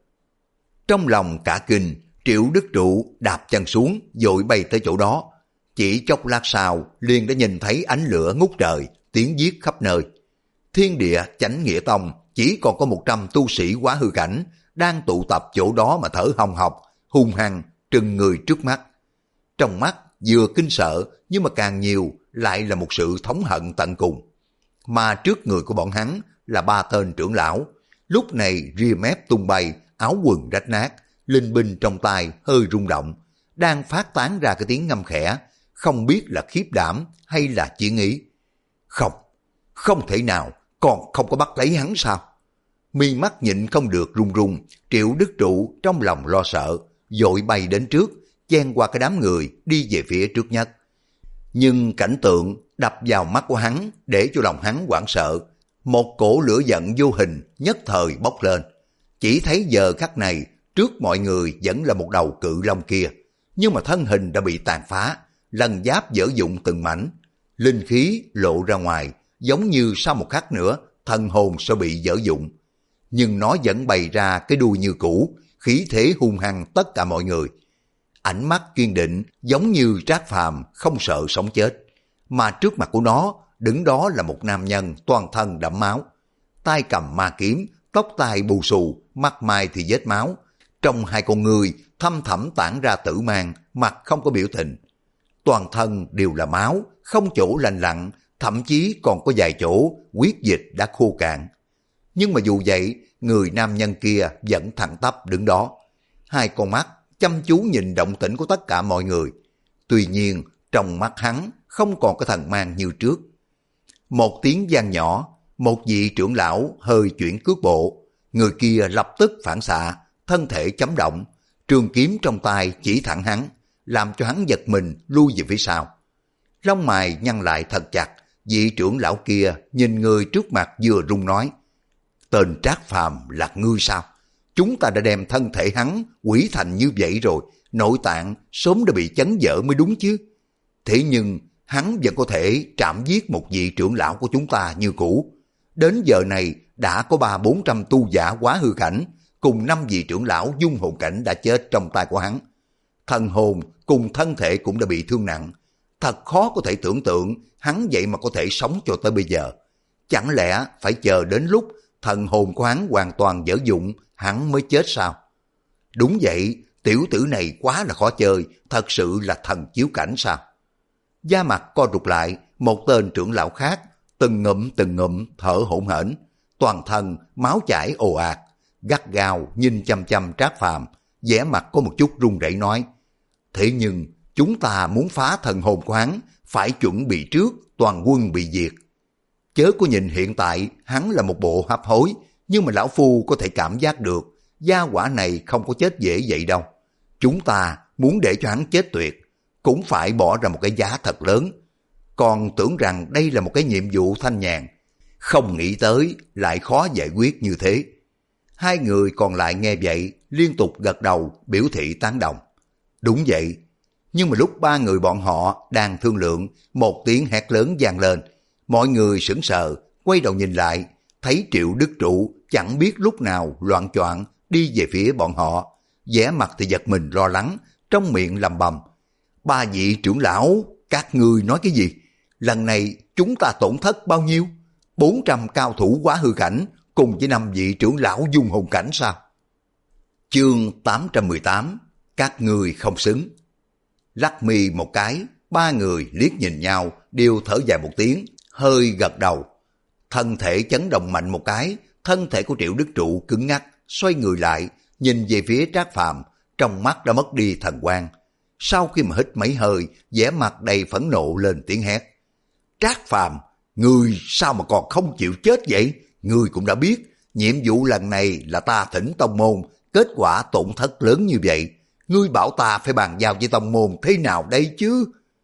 [SPEAKER 1] Trong lòng cả kinh, Triệu Đức Trụ đạp chân xuống, vội bay tới chỗ đó. Chỉ chốc lát sau, liền đã nhìn thấy ánh lửa ngút trời, tiếng giết khắp nơi. Thiên địa Chánh Nghĩa Tông chỉ còn có một trăm tu sĩ quá hư cảnh, đang tụ tập chỗ đó mà thở hồng hộc, hung hăng, trừng người trước mắt. Trong mắt vừa kinh sợ, nhưng mà càng nhiều lại là một sự thống hận tận cùng. Mà trước người của bọn hắn là ba tên trưởng lão, lúc này ria mép tung bay, áo quần rách nát, linh binh trong tay hơi rung động, đang phát tán ra cái tiếng ngâm khẽ, không biết là khiếp đảm hay là chiến ý. Không, không thể nào, còn không có bắt lấy hắn sao? Mi mắt nhịn không được run run, Triệu Đức Trụ trong lòng lo sợ, vội bay đến trước, chen qua cái đám người đi về phía trước nhất. Nhưng cảnh tượng đập vào mắt của hắn để cho lòng hắn hoảng sợ. Một cổ lửa giận vô hình nhất thời bốc lên. Chỉ thấy giờ khắc này, trước mọi người vẫn là một đầu cự long kia, nhưng mà thân hình đã bị tàn phá, lần giáp dở dụng từng mảnh, linh khí lộ ra ngoài, giống như sau một khắc nữa thần hồn sẽ bị dở dụng. Nhưng nó vẫn bày ra cái đuôi như cũ, khí thế hung hăng tất cả mọi người. Ánh mắt kiên định giống như Trác Phàm không sợ sống chết. Mà trước mặt của nó đứng đó là một nam nhân toàn thân đẫm máu, tay cầm ma kiếm, tóc tai bù xù, mặt mày thì vết máu. Trong hai con người thâm thẳm tản ra tử mang, mặt không có biểu tình. Toàn thân đều là máu, không chỗ lành lặn, thậm chí còn có vài chỗ huyết dịch đã khô cạn. Nhưng mà dù vậy, người nam nhân kia vẫn thẳng tắp đứng đó. Hai con mắt chăm chú nhìn động tĩnh của tất cả mọi người. Tuy nhiên, trong mắt hắn không còn cái thần mang như trước. Một tiếng vang nhỏ, một vị trưởng lão hơi chuyển cước bộ. Người kia lập tức phản xạ, thân thể chấm động, trường kiếm trong tay chỉ thẳng hắn, làm cho hắn giật mình lui về phía sau. Lông mày nhăn lại thật chặt, vị trưởng lão kia nhìn người trước mặt vừa run nói. Tên Trác Phàm là ngươi sao? Chúng ta đã đem thân thể hắn quỷ thành như vậy rồi, nội tạng sớm đã bị chấn vỡ mới đúng chứ. Thế nhưng hắn vẫn có thể trảm giết một vị trưởng lão của chúng ta như cũ. Đến giờ này đã có ba bốn trăm tu giả quá hư cảnh, cùng năm vị trưởng lão dung hồn cảnh đã chết trong tay của hắn. Thần hồn cùng thân thể cũng đã bị thương nặng. Thật khó có thể tưởng tượng hắn vậy mà có thể sống cho tới bây giờ. Chẳng lẽ phải chờ đến lúc thần hồn của hắn hoàn toàn dở dụng hắn mới chết sao? Đúng vậy, tiểu tử này quá là khó chơi, thật sự là thần chiếu cảnh sao? Da mặt co rụt lại, một tên trưởng lão khác từng ngụm từng ngụm thở hổn hển, toàn thân máu chảy ồ ạt, gắt gao nhìn chăm chăm Trác Phàm, vẻ mặt có một chút run rẩy nói: thế nhưng chúng ta muốn phá thần hồn của hắn, phải chuẩn bị trước toàn quân bị diệt. Chớ có nhìn hiện tại hắn là một bộ hấp hối, nhưng mà lão phu có thể cảm giác được gia hỏa này không có chết dễ vậy đâu. Chúng ta muốn để cho hắn chết tuyệt, cũng phải bỏ ra một cái giá thật lớn. Còn tưởng rằng đây là một cái nhiệm vụ thanh nhàn, không nghĩ tới lại khó giải quyết như thế. Hai người còn lại nghe vậy liên tục gật đầu biểu thị tán đồng. Đúng vậy, nhưng mà lúc ba người bọn họ đang thương lượng, một tiếng hét lớn vang lên. Mọi người sững sờ, quay đầu nhìn lại, thấy Triệu Đức Trụ chẳng biết lúc nào loạng choạng đi về phía bọn họ, vẻ mặt thì giật mình lo lắng, trong miệng lầm bầm. Ba vị trưởng lão, các ngươi nói cái gì? Lần này chúng ta tổn thất bao nhiêu? bốn trăm cao thủ quá hư cảnh, cùng với năm vị trưởng lão dung hồn cảnh sao? Chương tám trăm mười tám, các ngươi không xứng. Lắc mi một cái, ba người liếc nhìn nhau, đều thở dài một tiếng, hơi gật đầu. Thân thể chấn động mạnh một cái, thân thể của Triệu Đức Trụ cứng ngắc, xoay người lại, nhìn về phía Trác Phàm, trong mắt đã mất đi thần quang. Sau khi mà hít mấy hơi, vẻ mặt đầy phẫn nộ lên tiếng hét. Trác Phàm, ngươi sao mà còn không chịu chết vậy? Ngươi cũng đã biết, nhiệm vụ lần này là ta thỉnh tông môn, kết quả tổn thất lớn như vậy. Ngươi bảo ta phải bàn giao với tông môn thế nào đây chứ?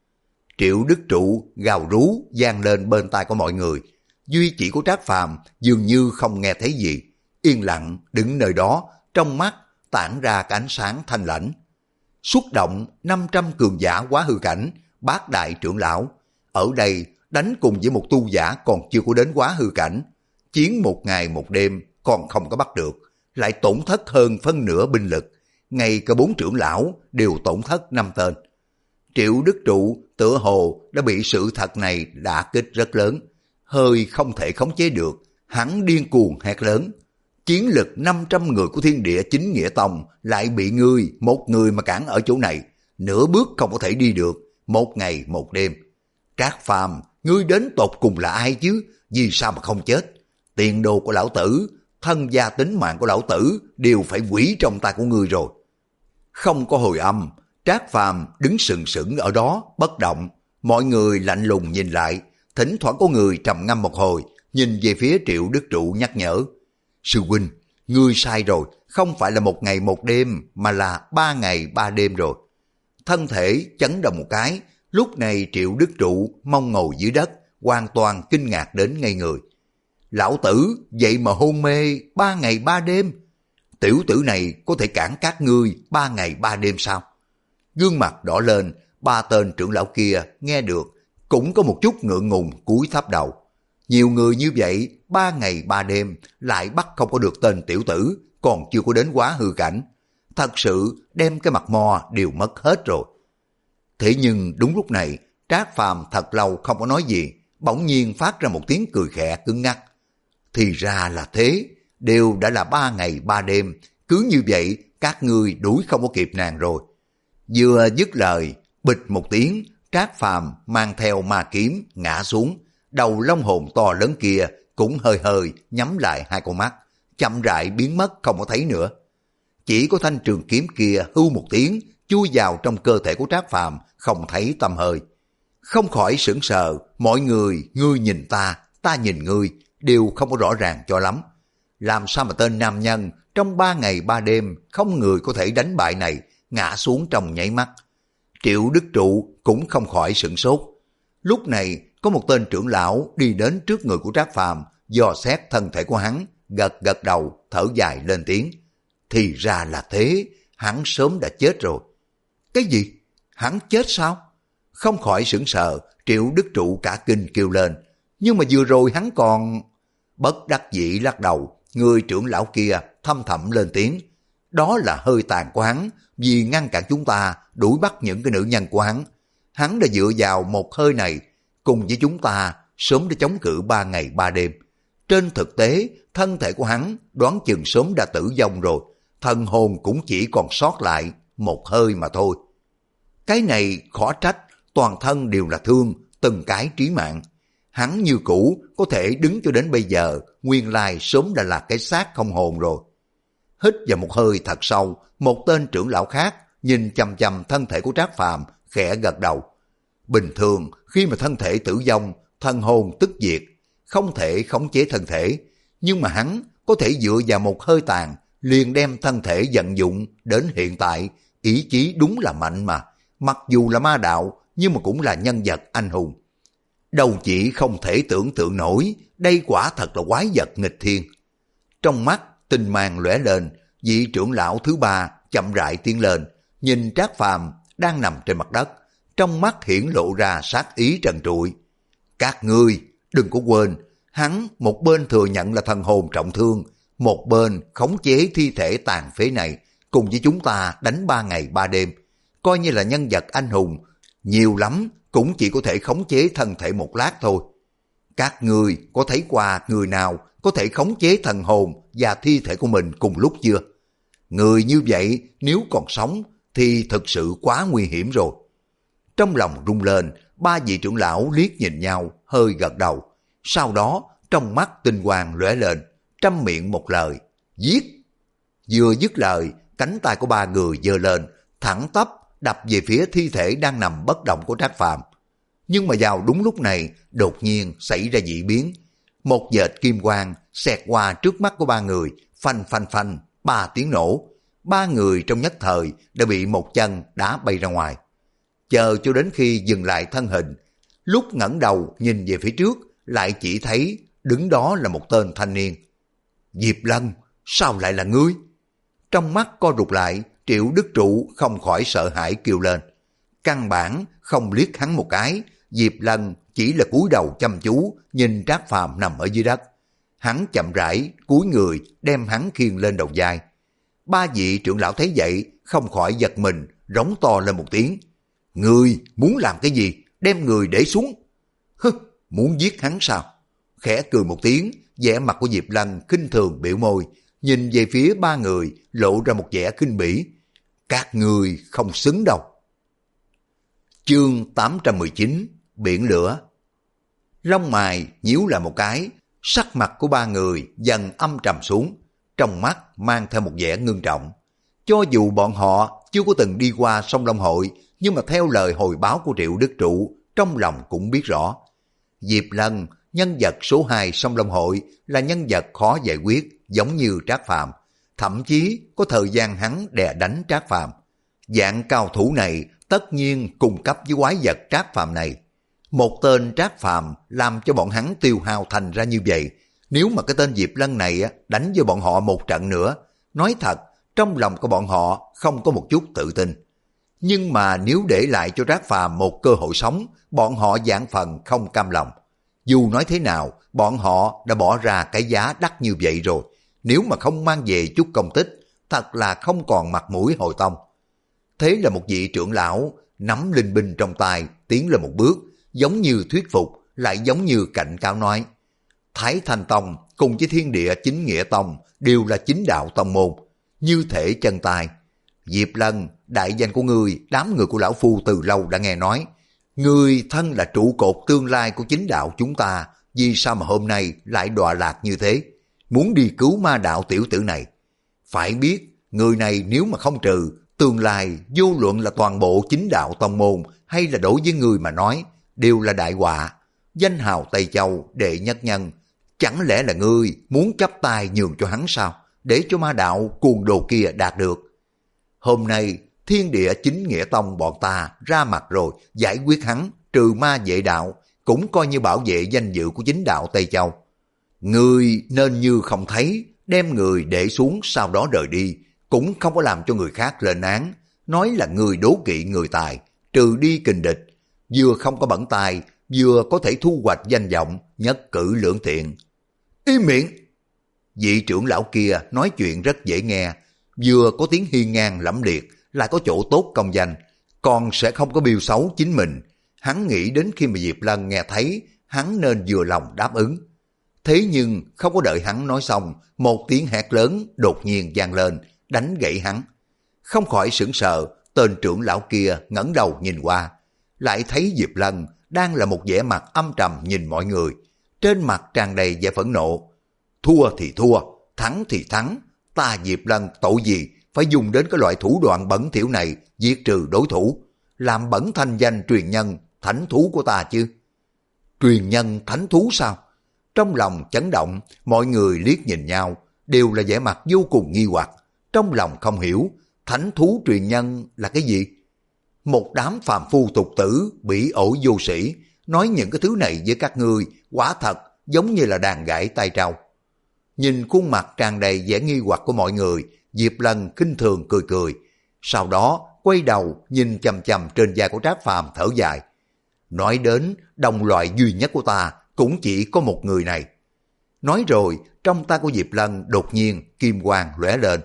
[SPEAKER 1] Triệu Đức Trụ gào rú vang lên bên tai của mọi người. Duy chỉ của Trác Phàm dường như không nghe thấy gì, yên lặng đứng nơi đó, trong mắt tản ra cái ánh sáng thanh lãnh. Xuất động năm trăm cường giả quá hư cảnh, bát đại trưởng lão. Ở đây đánh cùng với một tu giả còn chưa có đến quá hư cảnh. Chiến một ngày một đêm còn không có bắt được, lại tổn thất hơn phân nửa binh lực. Ngay cả bốn trưởng lão đều tổn thất năm tên. Triệu Đức Trụ tựa hồ đã bị sự thật này đả kích rất lớn. Hơi không thể khống chế được, hắn điên cuồng hét lớn. Chiến lực năm trăm người của Thiên Địa Chính Nghĩa Tông lại bị ngươi, một người mà cản ở chỗ này, nửa bước không có thể đi được, một ngày một đêm. Trác Phàm, ngươi đến tột cùng là ai chứ? Vì sao mà không chết? Tiền đồ của lão tử, thân gia tính mạng của lão tử đều phải quỷ trong tay của ngươi rồi. Không có hồi âm, Trác Phàm đứng sừng sững ở đó bất động. Mọi người lạnh lùng nhìn lại, thỉnh thoảng có người trầm ngâm một hồi, nhìn về phía Triệu Đức Trụ nhắc nhở. Sư huynh, ngươi sai rồi, không phải là một ngày một đêm mà là ba ngày ba đêm rồi. Thân thể chấn động một cái, lúc này Triệu Đức Trụ mông ngồi dưới đất, hoàn toàn kinh ngạc đến ngây người. Lão tử vậy mà hôn mê ba ngày ba đêm. Tiểu tử này có thể cản các ngươi ba ngày ba đêm sao? Gương mặt đỏ lên, ba tên trưởng lão kia nghe được, cũng có một chút ngượng ngùng cúi thấp đầu. Nhiều người như vậy, ba ngày ba đêm, lại bắt không có được tên tiểu tử, còn chưa có đến quá hư cảnh. Thật sự đem cái mặt mò đều mất hết rồi. Thế nhưng đúng lúc này, Trác Phàm thật lâu không có nói gì, bỗng nhiên phát ra một tiếng cười khẽ cứng ngắc. Thì ra là thế, đều đã là ba ngày ba đêm, cứ như vậy các ngươi đuổi không có kịp nàng rồi. Vừa dứt lời, bịch một tiếng, Trác Phàm mang theo ma kiếm ngã xuống, đầu long hồn to lớn kia cũng hơi hơi nhắm lại hai con mắt, chậm rãi biến mất không có thấy nữa. Chỉ có thanh trường kiếm kia hưu một tiếng, chui vào trong cơ thể của Trác Phàm, không thấy tăm hơi. Không khỏi sững sờ, mọi người, ngươi nhìn ta, ta nhìn ngươi, đều không có rõ ràng cho lắm. Làm sao mà tên nam nhân trong ba ngày ba đêm không người có thể đánh bại này ngã xuống trong nháy mắt? Triệu Đức Trụ cũng không khỏi sửng sốt. Lúc này có một tên trưởng lão đi đến trước người của Trác Phàm, dò xét thân thể của hắn, gật gật đầu, thở dài lên tiếng. Thì ra là thế, hắn sớm đã chết rồi. Cái gì? Hắn chết sao? Không khỏi sững sờ, Triệu Đức Trụ cả kinh kêu lên. Nhưng mà vừa rồi hắn còn... Bất đắc dĩ lắc đầu, người trưởng lão kia thâm thẳm lên tiếng. Đó là hơi tàn của hắn, vì ngăn cản chúng ta đuổi bắt những cái nữ nhân của hắn. Hắn đã dựa vào một hơi này, cùng với chúng ta sớm đã chống cự ba ngày ba đêm. Trên thực tế, thân thể của hắn đoán chừng sớm đã tử vong rồi, thần hồn cũng chỉ còn sót lại một hơi mà thôi. Cái này khó trách, toàn thân đều là thương, từng cái trí mạng. Hắn như cũ có thể đứng cho đến bây giờ, nguyên lai sớm đã là cái xác không hồn rồi. Hít vào một hơi thật sâu, một tên trưởng lão khác nhìn chằm chằm thân thể của Trác Phàm, khẽ gật đầu. Bình thường khi mà thân thể tử vong, thân hồn tức diệt, không thể khống chế thân thể, nhưng mà hắn có thể dựa vào một hơi tàn liền đem thân thể vận dụng đến hiện tại. Ý chí đúng là mạnh mà, mặc dù là ma đạo nhưng mà cũng là nhân vật anh hùng. Đâu chỉ không thể tưởng tượng nổi, đây quả thật là quái vật nghịch thiên. Trong mắt tinh mang lóe lên, vị trưởng lão thứ ba chậm rãi tiến lên, nhìn Trác Phàm đang nằm trên mặt đất, trong mắt hiển lộ ra sát ý trần trụi. Các ngươi đừng có quên, hắn một bên thừa nhận là thần hồn trọng thương, một bên khống chế thi thể tàn phế này, cùng với chúng ta đánh ba ngày ba đêm, coi như là nhân vật anh hùng, nhiều lắm cũng chỉ có thể khống chế thân thể một lát thôi. Các ngươi có thấy qua người nào có thể khống chế thần hồn và thi thể của mình cùng lúc chưa? Người như vậy nếu còn sống thì thực sự quá nguy hiểm rồi. Trong lòng rung lên, ba vị trưởng lão liếc nhìn nhau, hơi gật đầu. Sau đó, trong mắt tinh quang lóe lên, trăm miệng một lời, giết. Vừa dứt lời, cánh tay của ba người giơ lên, thẳng tắp đập về phía thi thể đang nằm bất động của Trác Phàm. Nhưng mà vào đúng lúc này, đột nhiên xảy ra dị biến. Một vệt kim quang xẹt qua trước mắt của ba người, phanh phanh phanh, ba tiếng nổ. Ba người trong nhất thời đã bị một chân đá bay ra ngoài. Chờ cho đến khi dừng lại thân hình, lúc ngẩng đầu nhìn về phía trước, lại chỉ thấy đứng đó là một tên thanh niên. Diệp Lân, sao lại là ngươi? Trong mắt co rụt lại, Triệu Đức Trụ không khỏi sợ hãi kêu lên. Căn bản không liếc hắn một cái, Diệp Lân chỉ là cúi đầu chăm chú nhìn Trác Phàm nằm ở dưới đất. Hắn chậm rãi cúi người đem hắn khiêng lên đầu vai. Ba vị trưởng lão thấy vậy không khỏi giật mình, rống to lên một tiếng. Ngươi muốn làm cái gì? Đem người để xuống. Hứ, muốn giết hắn sao? Khẽ cười một tiếng, vẻ mặt của Diệp Lân khinh thường biểu môi, nhìn về phía ba người lộ ra một vẻ khinh bỉ. Các ngươi không xứng đâu. Chương tám trăm mười chín, Biển lửa. Lông mày nhíu lại một cái, sắc mặt của ba người dần âm trầm xuống, trong mắt mang theo một vẻ ngưng trọng. Cho dù bọn họ chưa có từng đi qua sông Long Hội, nhưng mà theo lời hồi báo của Triệu Đức Trụ, trong lòng cũng biết rõ. Diệp Lân, nhân vật số hai sông Long Hội, là nhân vật khó giải quyết, giống như Trác Phàm. Thậm chí có thời gian hắn đè đánh Trác Phàm. Dạng cao thủ này tất nhiên cung cấp với quái vật Trác Phàm này. Một tên Trác Phàm làm cho bọn hắn tiêu hao thành ra như vậy. Nếu mà cái tên Diệp Lân này đánh với bọn họ một trận nữa, nói thật, trong lòng của bọn họ không có một chút tự tin. Nhưng mà nếu để lại cho Trác Phàm một cơ hội sống, bọn họ vạn phần không cam lòng. Dù nói thế nào, bọn họ đã bỏ ra cái giá đắt như vậy rồi. Nếu mà không mang về chút công tích, thật là không còn mặt mũi hội tông. Thế là một vị trưởng lão nắm linh binh trong tay, tiến lên một bước, giống như thuyết phục, lại giống như cảnh cáo nói. Thái Thanh Tông cùng với Thiên Địa Chính Nghĩa Tông đều là chính đạo tông môn, như thể chân tài. Diệp Lân, đại danh của ngươi, đám người của lão phu từ lâu đã nghe nói. Ngươi thân là trụ cột tương lai của chính đạo chúng ta, vì sao mà hôm nay lại đọa lạc như thế? Muốn đi cứu ma đạo tiểu tử này. Phải biết, người này nếu mà không trừ, tương lai vô luận là toàn bộ chính đạo tông môn hay là đối với người mà nói, đều là đại họa. Danh hào Tây Châu đệ nhất nhân, chẳng lẽ là ngươi muốn chấp tay nhường cho hắn sao, để cho ma đạo cuồng đồ kia đạt được? Hôm nay Thiên Địa Chính Nghĩa Tông bọn ta ra mặt rồi, giải quyết hắn, trừ ma vệ đạo, cũng coi như bảo vệ danh dự của chính đạo Tây Châu. Ngươi nên như không thấy, đem người để xuống sau đó rời đi, cũng không có làm cho người khác lên án, nói là người đố kỵ người tài, trừ đi kình địch, vừa không có bẩn tài, vừa có thể thu hoạch danh vọng, nhất cử lưỡng tiện. Im miệng! Vị trưởng lão kia nói chuyện rất dễ nghe, vừa có tiếng hiên ngang lẫm liệt, lại có chỗ tốt công danh, còn sẽ không có bêu xấu chính mình. Hắn nghĩ đến khi mà Diệp Lân nghe thấy, hắn nên vừa lòng đáp ứng. Thế nhưng không có đợi hắn nói xong, một tiếng hét lớn đột nhiên vang lên, đánh gãy hắn. Không khỏi sửng sờ, tên trưởng lão kia ngẩng đầu nhìn qua, lại thấy Diệp Lân đang là một vẻ mặt âm trầm nhìn mọi người, trên mặt tràn đầy vẻ phẫn nộ. Thua thì thua, thắng thì thắng, ta Diệp Lân tội gì phải dùng đến cái loại thủ đoạn bẩn thỉu này diệt trừ đối thủ, làm bẩn thanh danh truyền nhân thánh thú của ta chứ? Truyền nhân thánh thú sao? Trong lòng chấn động, mọi người liếc nhìn nhau, đều là vẻ mặt vô cùng nghi hoặc, trong lòng không hiểu, thánh thú truyền nhân là cái gì? Một đám phàm phu tục tử, bỉ ổi vô sĩ, nói những cái thứ này với các ngươi, quả thật giống như là đàn gãy tai trâu. Nhìn khuôn mặt tràn đầy vẻ nghi hoặc của mọi người, Diệp Lân khinh thường cười cười, sau đó quay đầu nhìn chằm chằm trên vai của Trác Phàm thở dài. Nói đến đồng loại duy nhất của ta cũng chỉ có một người này. Nói rồi, trong tay của Diệp Lân đột nhiên kim quang lóe lên,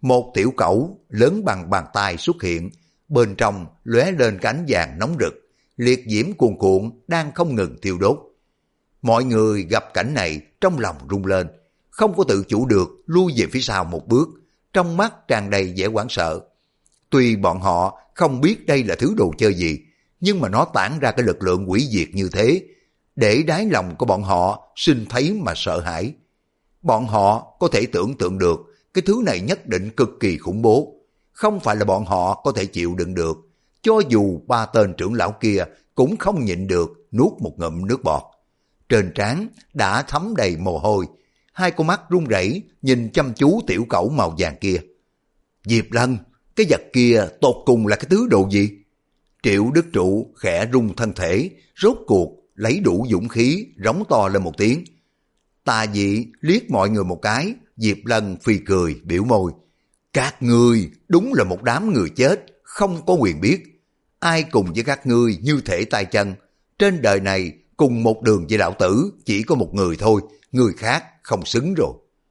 [SPEAKER 1] Một tiểu cẩu lớn bằng bàn tay xuất hiện, bên trong lóe lên cái ánh vàng nóng rực, liệt diễm cuồn cuộn đang không ngừng thiêu đốt. Mọi người gặp cảnh này trong lòng rung lên, không có tự chủ được lui về phía sau một bước, trong mắt tràn đầy vẻ hoảng sợ. Tuy bọn họ không biết đây là thứ đồ chơi gì, nhưng mà nó tản ra cái lực lượng hủy diệt như thế, để đáy lòng của bọn họ sinh thấy mà sợ hãi. Bọn họ có thể tưởng tượng được cái thứ này nhất định cực kỳ khủng bố, không phải là bọn họ có thể chịu đựng được, cho dù ba tên trưởng lão kia cũng không nhịn được nuốt một ngụm nước bọt. Trên trán đã thấm đầy mồ hôi, hai con mắt run rẩy nhìn chăm chú tiểu cẩu màu vàng kia. Diệp Lân, cái vật kia tột cùng là cái thứ đồ gì? Triệu Đức Trụ khẽ rung thân thể, rốt cuộc lấy đủ dũng khí, rống to lên một tiếng. Tà dị liếc mọi người một cái, Diệp Lân phì cười, biểu môi. Các ngươi đúng là một đám người chết, không có quyền biết. Ai cùng với các ngươi như thể tay chân. Trên đời này, cùng một đường với lão tử, chỉ có một người thôi, người khác không xứng rồi.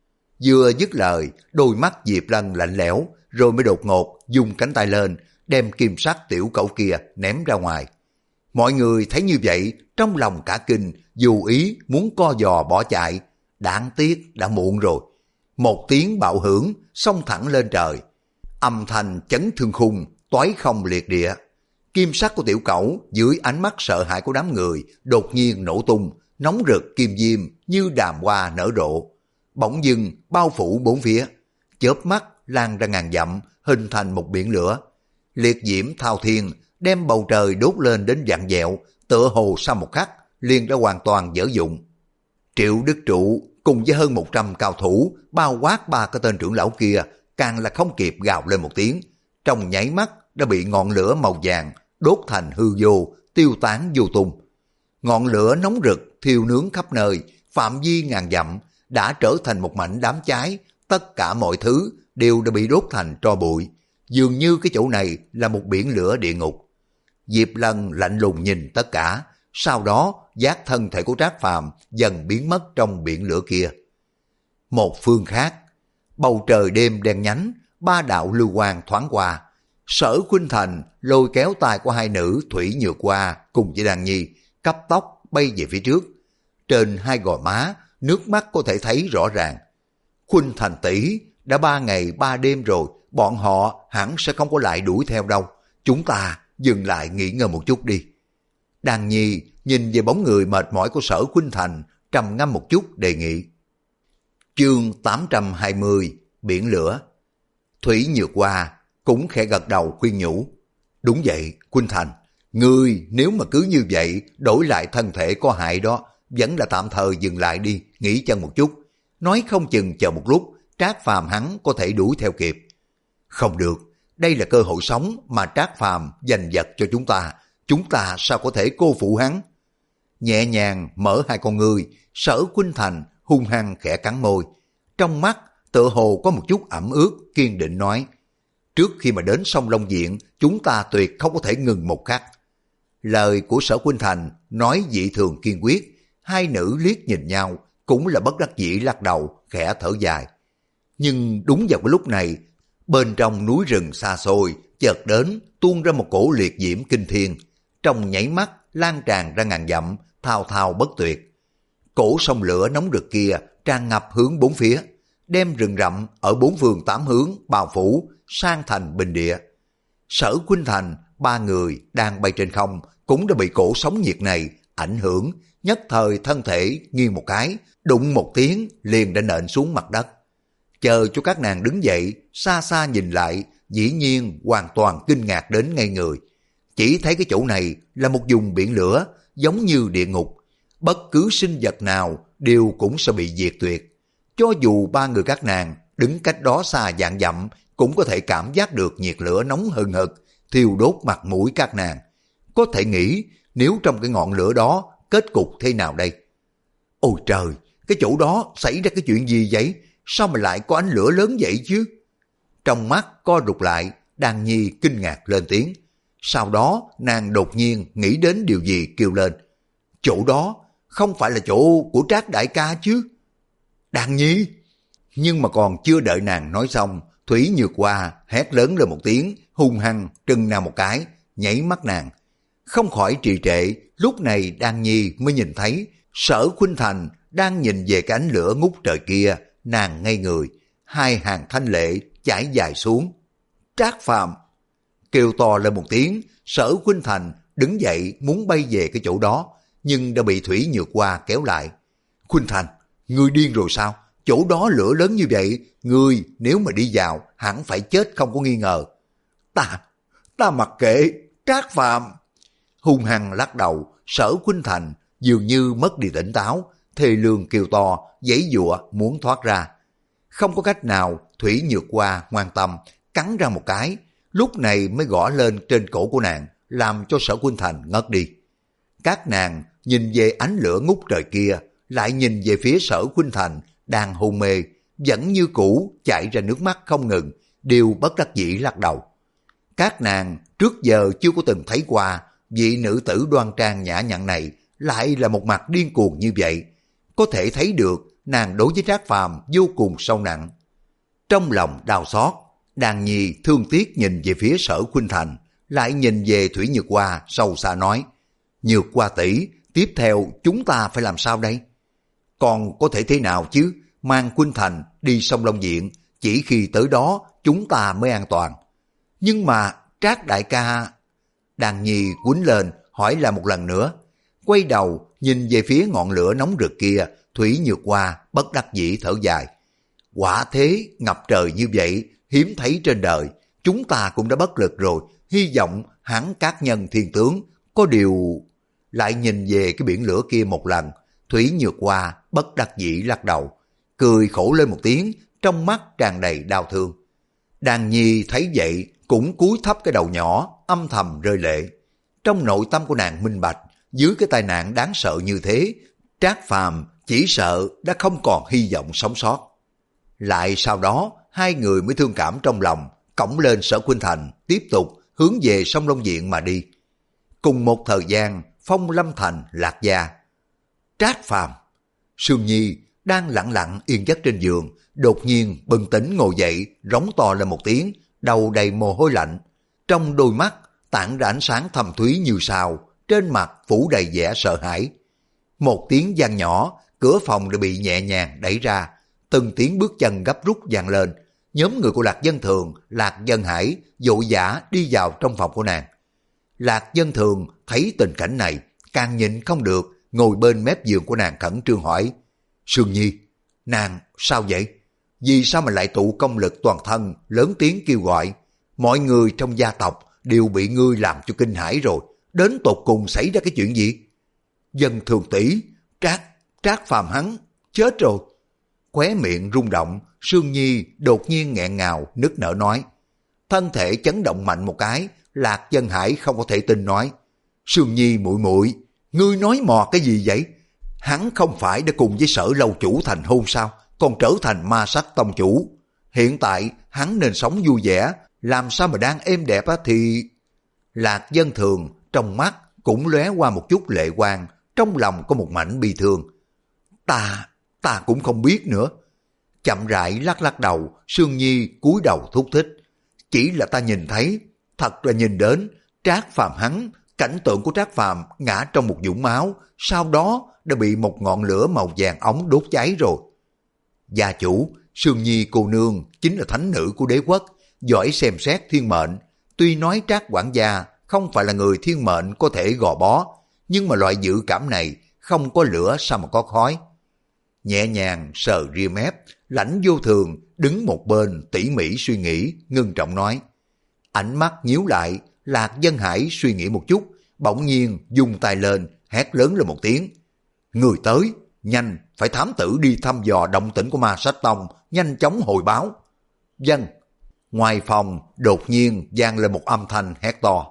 [SPEAKER 1] Vừa dứt lời, đôi mắt Diệp Lân lạnh lẽo, rồi mới đột ngột dùng cánh tay lên, đem kim sắc tiểu cẩu kia ném ra ngoài. Mọi người thấy như vậy, trong lòng cả kinh, dù ý muốn co giò bỏ chạy. Đáng tiếc đã muộn rồi. Một tiếng bạo hưởng xông thẳng lên trời, âm thanh chấn thương khung, toái không liệt địa. Kim sắc của tiểu cẩu dưới ánh mắt sợ hãi của đám người đột nhiên nổ tung, nóng rực kim diêm như đàm hoa nở rộ, bỗng dưng bao phủ bốn phía, chớp mắt lan ra ngàn dặm, hình thành một biển lửa. Liệt diễm thao thiên đem bầu trời đốt lên đến vặn vẹo, tựa hồ sau một khắc liền đã hoàn toàn dở dụng. Triệu Đức Trụ cùng với hơn một trăm cao thủ bao quát ba cái tên trưởng lão kia càng là không kịp gào lên một tiếng, trong nháy mắt đã bị ngọn lửa màu vàng đốt thành hư vô, tiêu tán vô tung. Ngọn lửa nóng rực thiêu nướng khắp nơi, phạm vi ngàn dặm đã trở thành một mảnh đám cháy, tất cả mọi thứ đều đã bị đốt thành tro bụi, dường như cái chỗ này là một biển lửa địa ngục. Diệp Lân lạnh lùng nhìn tất cả, sau đó giác thân thể của Trác Phàm dần biến mất trong biển lửa kia. Một phương khác, bầu trời đêm đen nhánh, ba đạo lưu quang thoáng qua. Sở Khuynh Thành lôi kéo tay của hai nữ Thủy Nhược Hoa cùng với Đan Nhi, cấp tốc bay về phía trước. Trên hai gò má, nước mắt có thể thấy rõ ràng. Khuynh Thành tỷ, đã ba ngày ba đêm rồi, bọn họ hẳn sẽ không có lại đuổi theo đâu. Chúng ta dừng lại nghỉ ngơi một chút đi. Đan Nhi nhìn về bóng người mệt mỏi của Sở Khuynh Thành, trầm ngâm một chút đề nghị. Chương tám trăm hai mươi, biển lửa. Thủy Nhược Hoa cũng khẽ gật đầu khuyên nhủ. Đúng vậy, Khuynh Thành, ngươi nếu mà cứ như vậy đổi lại thân thể có hại đó, vẫn là tạm thời dừng lại đi, nghỉ chân một chút. Nói không chừng chờ một lúc, Trác Phàm hắn có thể đuổi theo kịp. Không được, đây là cơ hội sống mà Trác Phàm dành dật cho chúng ta, chúng ta sao có thể cô phụ hắn. Nhẹ nhàng mở hai con ngươi, Sở Khuynh Thành hung hăng khẽ cắn môi, trong mắt tựa hồ có một chút ẩm ướt, kiên định nói. Trước khi mà đến sông Long Diện, chúng ta tuyệt không có thể ngừng một khắc. Lời của Sở Khuynh Thành nói dị thường kiên quyết, hai nữ liếc nhìn nhau, cũng là bất đắc dĩ lắc đầu, khẽ thở dài. Nhưng đúng vào cái lúc này, bên trong núi rừng xa xôi, chợt đến tuôn ra một cổ liệt diễm kinh thiên, trong nháy mắt lan tràn ra ngàn dặm, thao thao bất tuyệt. Cổ sông lửa nóng rực kia tràn ngập hướng bốn phía, đem rừng rậm ở bốn phương tám hướng bao phủ, sang thành bình địa. Sở Khuynh Thành, ba người đang bay trên không cũng đã bị cổ sóng nhiệt này ảnh hưởng, nhất thời thân thể nghiêng một cái, đụng một tiếng liền đã nện xuống mặt đất. Chờ cho các nàng đứng dậy, xa xa nhìn lại, dĩ nhiên hoàn toàn kinh ngạc đến ngây người. Chỉ thấy cái chỗ này là một vùng biển lửa, giống như địa ngục. Bất cứ sinh vật nào đều cũng sẽ bị diệt tuyệt. Cho dù ba người các nàng đứng cách đó xa vạn dặm, cũng có thể cảm giác được nhiệt lửa nóng hừng hực, thiêu đốt mặt mũi các nàng. Có thể nghĩ, nếu trong cái ngọn lửa đó, kết cục thế nào đây? Ôi trời, cái chỗ đó xảy ra cái chuyện gì vậy? Sao mà lại có ánh lửa lớn vậy chứ? Trong mắt co rụt lại, Đan Nhi kinh ngạc lên tiếng. Sau đó nàng đột nhiên nghĩ đến điều gì kêu lên. Chỗ đó không phải là chỗ của Trác đại ca chứ? Đan Nhi! Nhưng mà còn chưa đợi nàng nói xong, Thủy Nhược Hoa hét lớn lên một tiếng, hung hăng trừng nàng một cái, nhảy mắt nàng. Không khỏi trì trệ, lúc này Đan Nhi mới nhìn thấy Sở Khuynh Thành đang nhìn về cái ánh lửa ngút trời kia, nàng ngây người, hai hàng thanh lệ chảy dài xuống. Trác Phàm kêu to lên một tiếng, Sở Khuynh Thành đứng dậy muốn bay về cái chỗ đó, nhưng đã bị Thủy Nhược Hoa kéo lại. Khuynh Thành, ngươi điên rồi sao? Chỗ đó lửa lớn như vậy, ngươi nếu mà đi vào hẳn phải chết không có nghi ngờ. Ta, ta mặc kệ, Trác Phàm. Hung hăng lắc đầu, Sở Khuynh Thành dường như mất đi tỉnh táo, thê lương kêu to, giãy giụa muốn thoát ra. Không có cách nào, Thủy Nhược Hoa ngoan tâm, cắn ra một cái, lúc này mới gõ lên trên cổ của nàng, làm cho Sở Khuynh Thành ngất đi. Các nàng nhìn về ánh lửa ngút trời kia, lại nhìn về phía Sở Khuynh Thành đang hôn mê, vẫn như cũ chảy ra nước mắt không ngừng, đều bất đắc dĩ lắc đầu. Các nàng trước giờ chưa có từng thấy qua vị nữ tử đoan trang nhã nhặn này lại là một mặt điên cuồng như vậy, có thể thấy được nàng đối với Trác Phàm vô cùng sâu nặng. Trong lòng đau xót, Đan Nhi thương tiếc nhìn về phía Sở Khuynh Thành, lại nhìn về Thủy Nhược Hoa sâu xa nói, Nhược Hoa tỷ, tiếp theo chúng ta phải làm sao đây? Còn có thể thế nào chứ, mang Khuynh Thành đi sông Long Viện, chỉ khi tới đó chúng ta mới an toàn. Nhưng mà Trác đại ca... Đan Nhi quýnh lên hỏi lại một lần nữa, quay đầu nhìn về phía ngọn lửa nóng rực kia, Thủy Nhược Hoa bất đắc dĩ thở dài. Quả thế ngập trời như vậy, hiếm thấy trên đời, chúng ta cũng đã bất lực rồi, hy vọng hắn các nhân thiên tướng, có điều... Lại nhìn về cái biển lửa kia một lần, Thủy Nhược Hoa bất đắc dĩ lắc đầu, cười khổ lên một tiếng, trong mắt tràn đầy đau thương. Đan Nhi thấy vậy cũng cúi thấp cái đầu nhỏ, âm thầm rơi lệ. Trong nội tâm của nàng minh bạch, dưới cái tai nạn đáng sợ như thế, Trác Phàm chỉ sợ đã không còn hy vọng sống sót. Lại sau đó, hai người mới thương cảm trong lòng, cõng lên Sở Khuynh Thành, tiếp tục hướng về sông Long Viện mà đi. Cùng một thời gian, Phong Lâm Thành, Lạc Gia. Trác Phàm, Sương Nhi đang lặng lặng yên giấc trên giường, đột nhiên bừng tỉnh ngồi dậy, rống to lên một tiếng, đầu đầy mồ hôi lạnh. Trong đôi mắt tản ra ánh sáng thâm thúy như sao, trên mặt phủ đầy vẻ sợ hãi. Một tiếng vang nhỏ, cửa phòng đã bị nhẹ nhàng đẩy ra, từng tiếng bước chân gấp rút vang lên. Nhóm người của Lạc Dân Thường, Lạc Dân Hải vội vã đi vào trong phòng của nàng. Lạc Dân Thường thấy tình cảnh này, càng nhịn không được, ngồi bên mép giường của nàng khẩn trương hỏi, Sương Nhi, nàng sao vậy? Vì sao mà lại tụ công lực toàn thân, lớn tiếng kêu gọi? Mọi người trong gia tộc đều bị ngươi làm cho kinh hãi rồi, đến tột cùng xảy ra cái chuyện gì? Dân Thường tỷ, Trác, Trác Phàm hắn, chết rồi. Khóe miệng rung động, Sương Nhi đột nhiên nghẹn ngào, nức nở nói. Thân thể chấn động mạnh một cái, Lạc Dân Hải không có thể tin nói, Sương Nhi muội muội, ngươi nói mò cái gì vậy? Hắn không phải đã cùng với Sở lâu chủ thành hôn sao, còn trở thành ma sách tông chủ. Hiện tại hắn nên sống vui vẻ, làm sao mà đang êm đẹp á thì... Lạc Dân Thường trong mắt cũng lóe qua một chút lệ quang, trong lòng có một mảnh bi thương. Ta, ta cũng không biết nữa. Chậm rãi lắc lắc đầu, Sương Nhi cúi đầu thúc thích. Chỉ là ta nhìn thấy, thật là nhìn đến, Trác Phàm hắn, cảnh tượng của Trác Phàm ngã trong một vũng máu, sau đó đã bị một ngọn lửa màu vàng ống đốt cháy rồi. Gia chủ, Sương Nhi cô nương chính là thánh nữ của đế quốc, giỏi xem xét thiên mệnh. Tuy nói Trác quản gia không phải là người thiên mệnh có thể gò bó, nhưng mà loại dự cảm này không có lửa sao mà có khói. Nhẹ nhàng sờ ria mép, Lãnh Vô Thường đứng một bên tỉ mỉ suy nghĩ, ngưng trọng nói. Ánh mắt nhíu lại, Lạc Dân Hải suy nghĩ một chút, bỗng nhiên dùng tay lên, hét lớn lên một tiếng. Người tới, nhanh, phải thám tử đi thăm dò động tĩnh của Ma Sách Tông, nhanh chóng hồi báo. Dân. Ngoài phòng, đột nhiên vang lên một âm thanh hét to.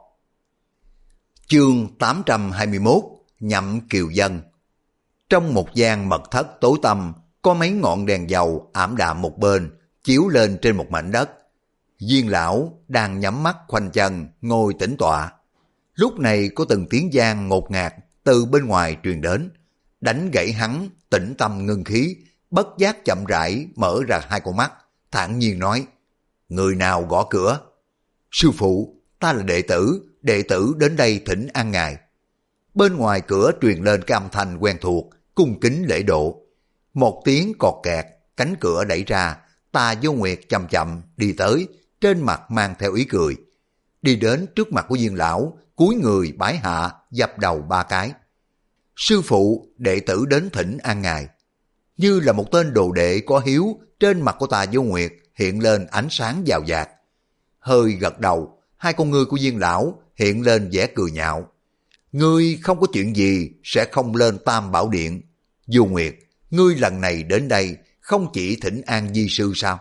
[SPEAKER 1] Chương tám trăm hai mươi mốt, Nhậm Kiều Dân. Trong một gian mật thất tối tăm, có mấy ngọn đèn dầu ảm đạm một bên, chiếu lên trên một mảnh đất. Viên lão đang nhắm mắt khoanh chân, ngồi tĩnh tọa. Lúc này có từng tiếng giang ngột ngạt từ bên ngoài truyền đến, đánh gãy hắn tĩnh tâm ngưng khí, bất giác chậm rãi mở ra hai con mắt, thản nhiên nói. Người nào gõ cửa? Sư phụ, ta là đệ tử, đệ tử đến đây thỉnh an ngài. Bên ngoài cửa truyền lên cái âm thanh quen thuộc, cung kính lễ độ. Một tiếng cọt kẹt, cánh cửa đẩy ra, Tà Vô Nguyệt chậm chậm đi tới, trên mặt mang theo ý cười. Đi đến trước mặt của Viên lão, cúi người bái hạ, dập đầu ba cái. Sư phụ, đệ tử đến thỉnh an ngài. Như là một tên đồ đệ có hiếu, trên mặt của Tà Vô Nguyệt hiện lên ánh sáng giàu dạt. Hơi gật đầu, hai con ngươi của Viên lão hiện lên vẻ cười nhạo. Ngươi không có chuyện gì sẽ không lên Tam Bảo Điện. Vô Nguyệt, ngươi lần này đến đây không chỉ thỉnh an di sư sao?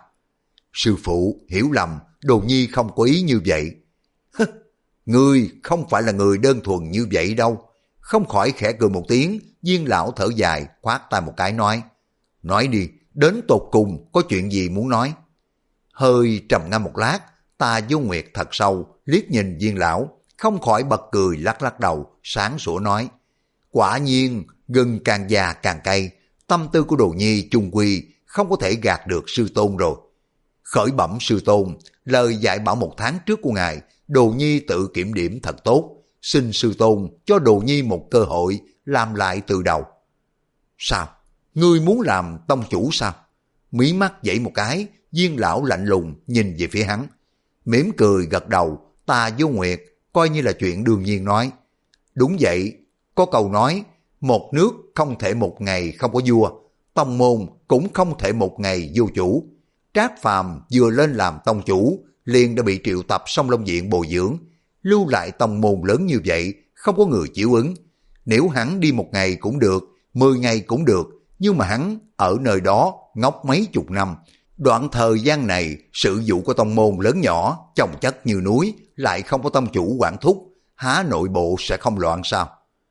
[SPEAKER 1] Sư phụ hiểu lầm, Đồ Nhi không có ý như vậy. Hứ, ngươi không phải là người đơn thuần như vậy đâu. Không khỏi khẽ cười một tiếng, Viên lão thở dài, khoát tay một cái nói. Nói đi, đến tột cùng có chuyện gì muốn nói? Hơi trầm ngâm một lát, Tà Vô Nguyệt thật sâu, liếc nhìn Viên lão, không khỏi bật cười lắc lắc đầu, sáng sủa nói. Quả nhiên, gừng càng già càng cay, tâm tư của Đồ Nhi chung quy không có thể gạt được sư tôn rồi. Khởi bẩm sư tôn, lời dạy bảo một tháng trước của ngài, Đồ Nhi tự kiểm điểm thật tốt, xin sư tôn cho Đồ Nhi một cơ hội làm lại từ đầu. Sao? Ngươi muốn làm tông chủ sao? Mí mắt dãy một cái, Viên lão lạnh lùng nhìn về phía hắn. Mỉm cười gật đầu, Tà Vô Nguyệt coi như là chuyện đương nhiên nói. Đúng vậy, có câu nói, một nước không thể một ngày không có vua, tông môn cũng không thể một ngày vô chủ. Trác Phàm vừa lên làm tông chủ, liền đã bị triệu tập Song Long Viện bồi dưỡng, lưu lại tông môn lớn như vậy, không có người chịu ứng. Nếu hắn đi một ngày cũng được, mười ngày cũng được, nhưng mà hắn ở nơi đó ngốc mấy chục năm. Đoạn thời gian này, sự vụ của tông môn lớn nhỏ, chồng chất như núi, lại không có tông chủ quản thúc, há nội bộ sẽ không loạn sao?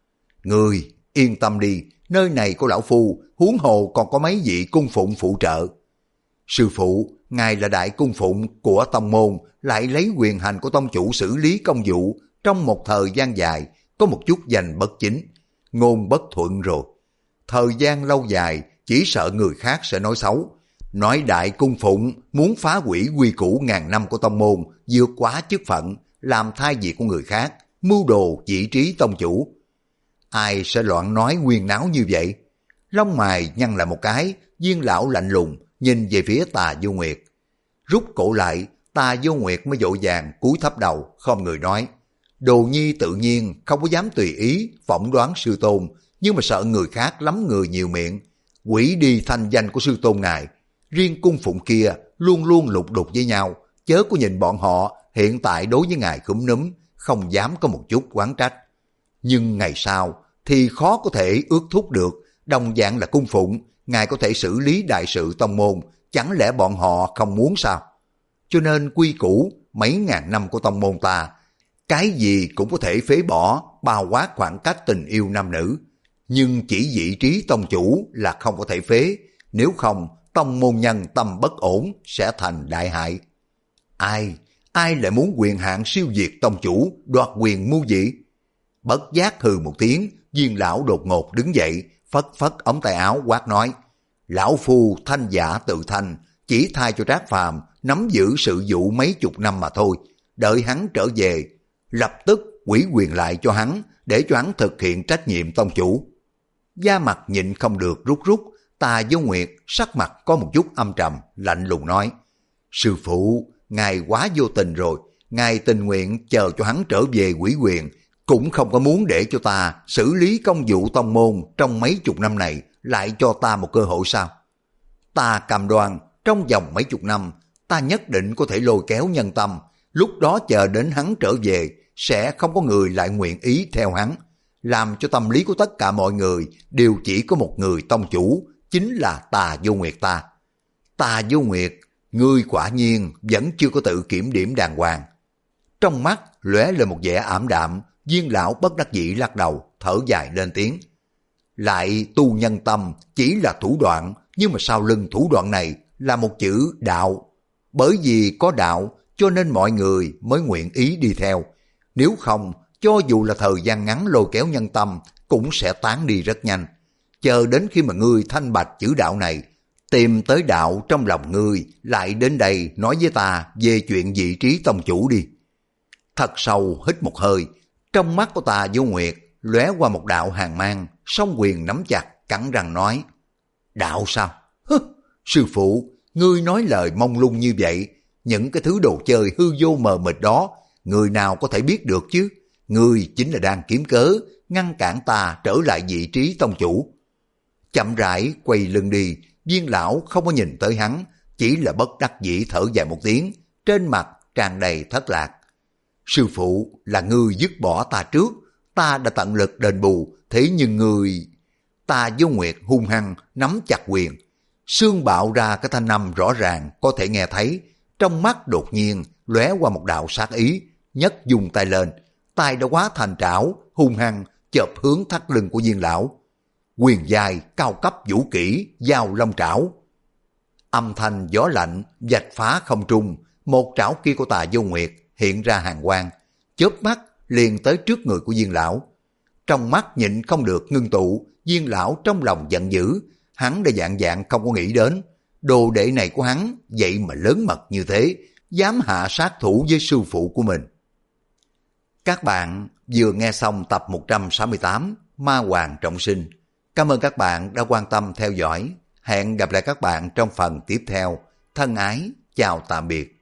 [SPEAKER 1] Ngươi yên tâm đi, nơi này có lão phu, huống hồ còn có mấy vị cung phụng phụ trợ. Sư phụ, ngài là đại cung phụng của tông môn, lại lấy quyền hành của tông chủ xử lý công vụ trong một thời gian dài, có một chút giành bất chính, ngôn bất thuận rồi. Thời gian lâu dài, chỉ sợ người khác sẽ nói xấu. Nói đại cung phụng muốn phá hủy quy củ ngàn năm của tông môn, vượt quá chức phận, làm thay việc của người khác, mưu đồ chỉ trí tông chủ. Ai sẽ loạn nói nguyên náo như vậy? Lông mày nhăn lại một cái, Viên lão lạnh lùng nhìn về phía Tà Vô Nguyệt. Rút cổ lại, Tà Vô Nguyệt mới vội vàng cúi thấp đầu, không người nói. Đồ Nhi tự nhiên không có dám tùy ý phỏng đoán sư tôn, nhưng mà sợ người khác lắm người nhiều miệng, hủy đi thanh danh của sư tôn ngài. Riêng cung phụng kia luôn luôn lục đục với nhau, chớ có nhìn bọn họ hiện tại đối với ngài khúm núm, không dám có một chút oán trách. Nhưng ngày sau thì khó có thể ước thúc được, đồng dạng là cung phụng, ngài có thể xử lý đại sự tông môn, chẳng lẽ bọn họ không muốn sao? Cho nên quy củ mấy ngàn năm của tông môn ta, cái gì cũng có thể phế bỏ, bao quát khoảng cách tình yêu nam nữ. Nhưng chỉ vị trí tông chủ là không có thể phế, nếu không tông môn nhân tâm bất ổn sẽ thành đại hại. Ai, ai lại muốn quyền hạn siêu diệt tông chủ, đoạt quyền mưu dị? Bất giác hừ một tiếng, Viên lão đột ngột đứng dậy, phất phất ống tay áo quát nói. Lão phu thanh giả tự thanh, chỉ thay cho Trác Phàm nắm giữ sự vụ mấy chục năm mà thôi. Đợi hắn trở về, lập tức ủy quyền lại cho hắn, để cho hắn thực hiện trách nhiệm tông chủ. Da mặt nhịn không được rút rút, Tà Vô Nguyệt sắc mặt có một chút âm trầm, lạnh lùng nói. Sư phụ, ngài quá vô tình rồi, ngài tình nguyện chờ cho hắn trở về ủy quyền, cũng không có muốn để cho ta xử lý công vụ tông môn trong mấy chục năm này, lại cho ta một cơ hội sao? Ta cam đoan, trong vòng mấy chục năm, ta nhất định có thể lôi kéo nhân tâm, lúc đó chờ đến hắn trở về, sẽ không có người lại nguyện ý theo hắn, làm cho tâm lý của tất cả mọi người đều chỉ có một người tông chủ, chính là Tà Vô Nguyệt ta. Tà Vô Nguyệt, ngươi quả nhiên vẫn chưa có tự kiểm điểm đàng hoàng. Trong mắt lóe lên một vẻ ảm đạm, Viên lão bất đắc dĩ lắc đầu, thở dài lên tiếng. Lại tu nhân tâm chỉ là thủ đoạn, nhưng mà sau lưng thủ đoạn này là một chữ đạo. Bởi vì có đạo cho nên mọi người mới nguyện ý đi theo. Nếu không, cho dù là thời gian ngắn lôi kéo nhân tâm cũng sẽ tán đi rất nhanh. Chờ đến khi mà ngươi thanh bạch chữ đạo này, Tìm tới đạo trong lòng ngươi, lại đến đây nói với ta về chuyện vị trí tông chủ đi. Thật sâu hít một hơi, trong mắt của Tà Vô Nguyệt lóe qua một đạo hàn mang, song quyền nắm chặt, cắn răng nói: đạo sao? Hứ, sư phụ, ngươi nói lời mông lung như vậy, những cái thứ đồ chơi hư vô mờ mịt đó, người nào có thể biết được chứ? Ngươi chính là đang kiếm cớ, ngăn cản ta trở lại vị trí tông chủ. Chậm rãi quay lưng đi, Viên lão không có nhìn tới hắn, chỉ là bất đắc dĩ thở dài một tiếng, trên mặt tràn đầy thất lạc. Sư phụ, là ngươi dứt bỏ ta trước, ta đã tận lực đền bù, thế nhưng ngươi... Tà Vô Nguyệt hung hăng nắm chặt quyền, xương bạo ra cái thanh âm rõ ràng có thể nghe thấy, trong mắt đột nhiên lóe qua một đạo sát ý, nhấc dùng tay lên, tay đã hóa thành trảo, hung hăng chộp hướng thắt lưng của Viên lão. Quyền dài cao cấp vũ kỹ giao long trảo. Âm thanh gió lạnh vạch phá không trung, một trảo kia của Tà Vô Nguyệt hiện ra hàn quang, chớp mắt liền tới trước người của Viên lão. Trong mắt nhịn không được ngưng tụ, Viên lão trong lòng giận dữ, hắn đã dạng dạng không có nghĩ đến, đồ đệ này của hắn vậy mà lớn mật như thế, dám hạ sát thủ với sư phụ của mình. Các bạn vừa nghe xong tập một trăm sáu mươi tám Ma Hoàng Trọng Sinh. Cảm ơn các bạn đã quan tâm theo dõi. Hẹn gặp lại các bạn trong phần tiếp theo. Thân ái, chào tạm biệt.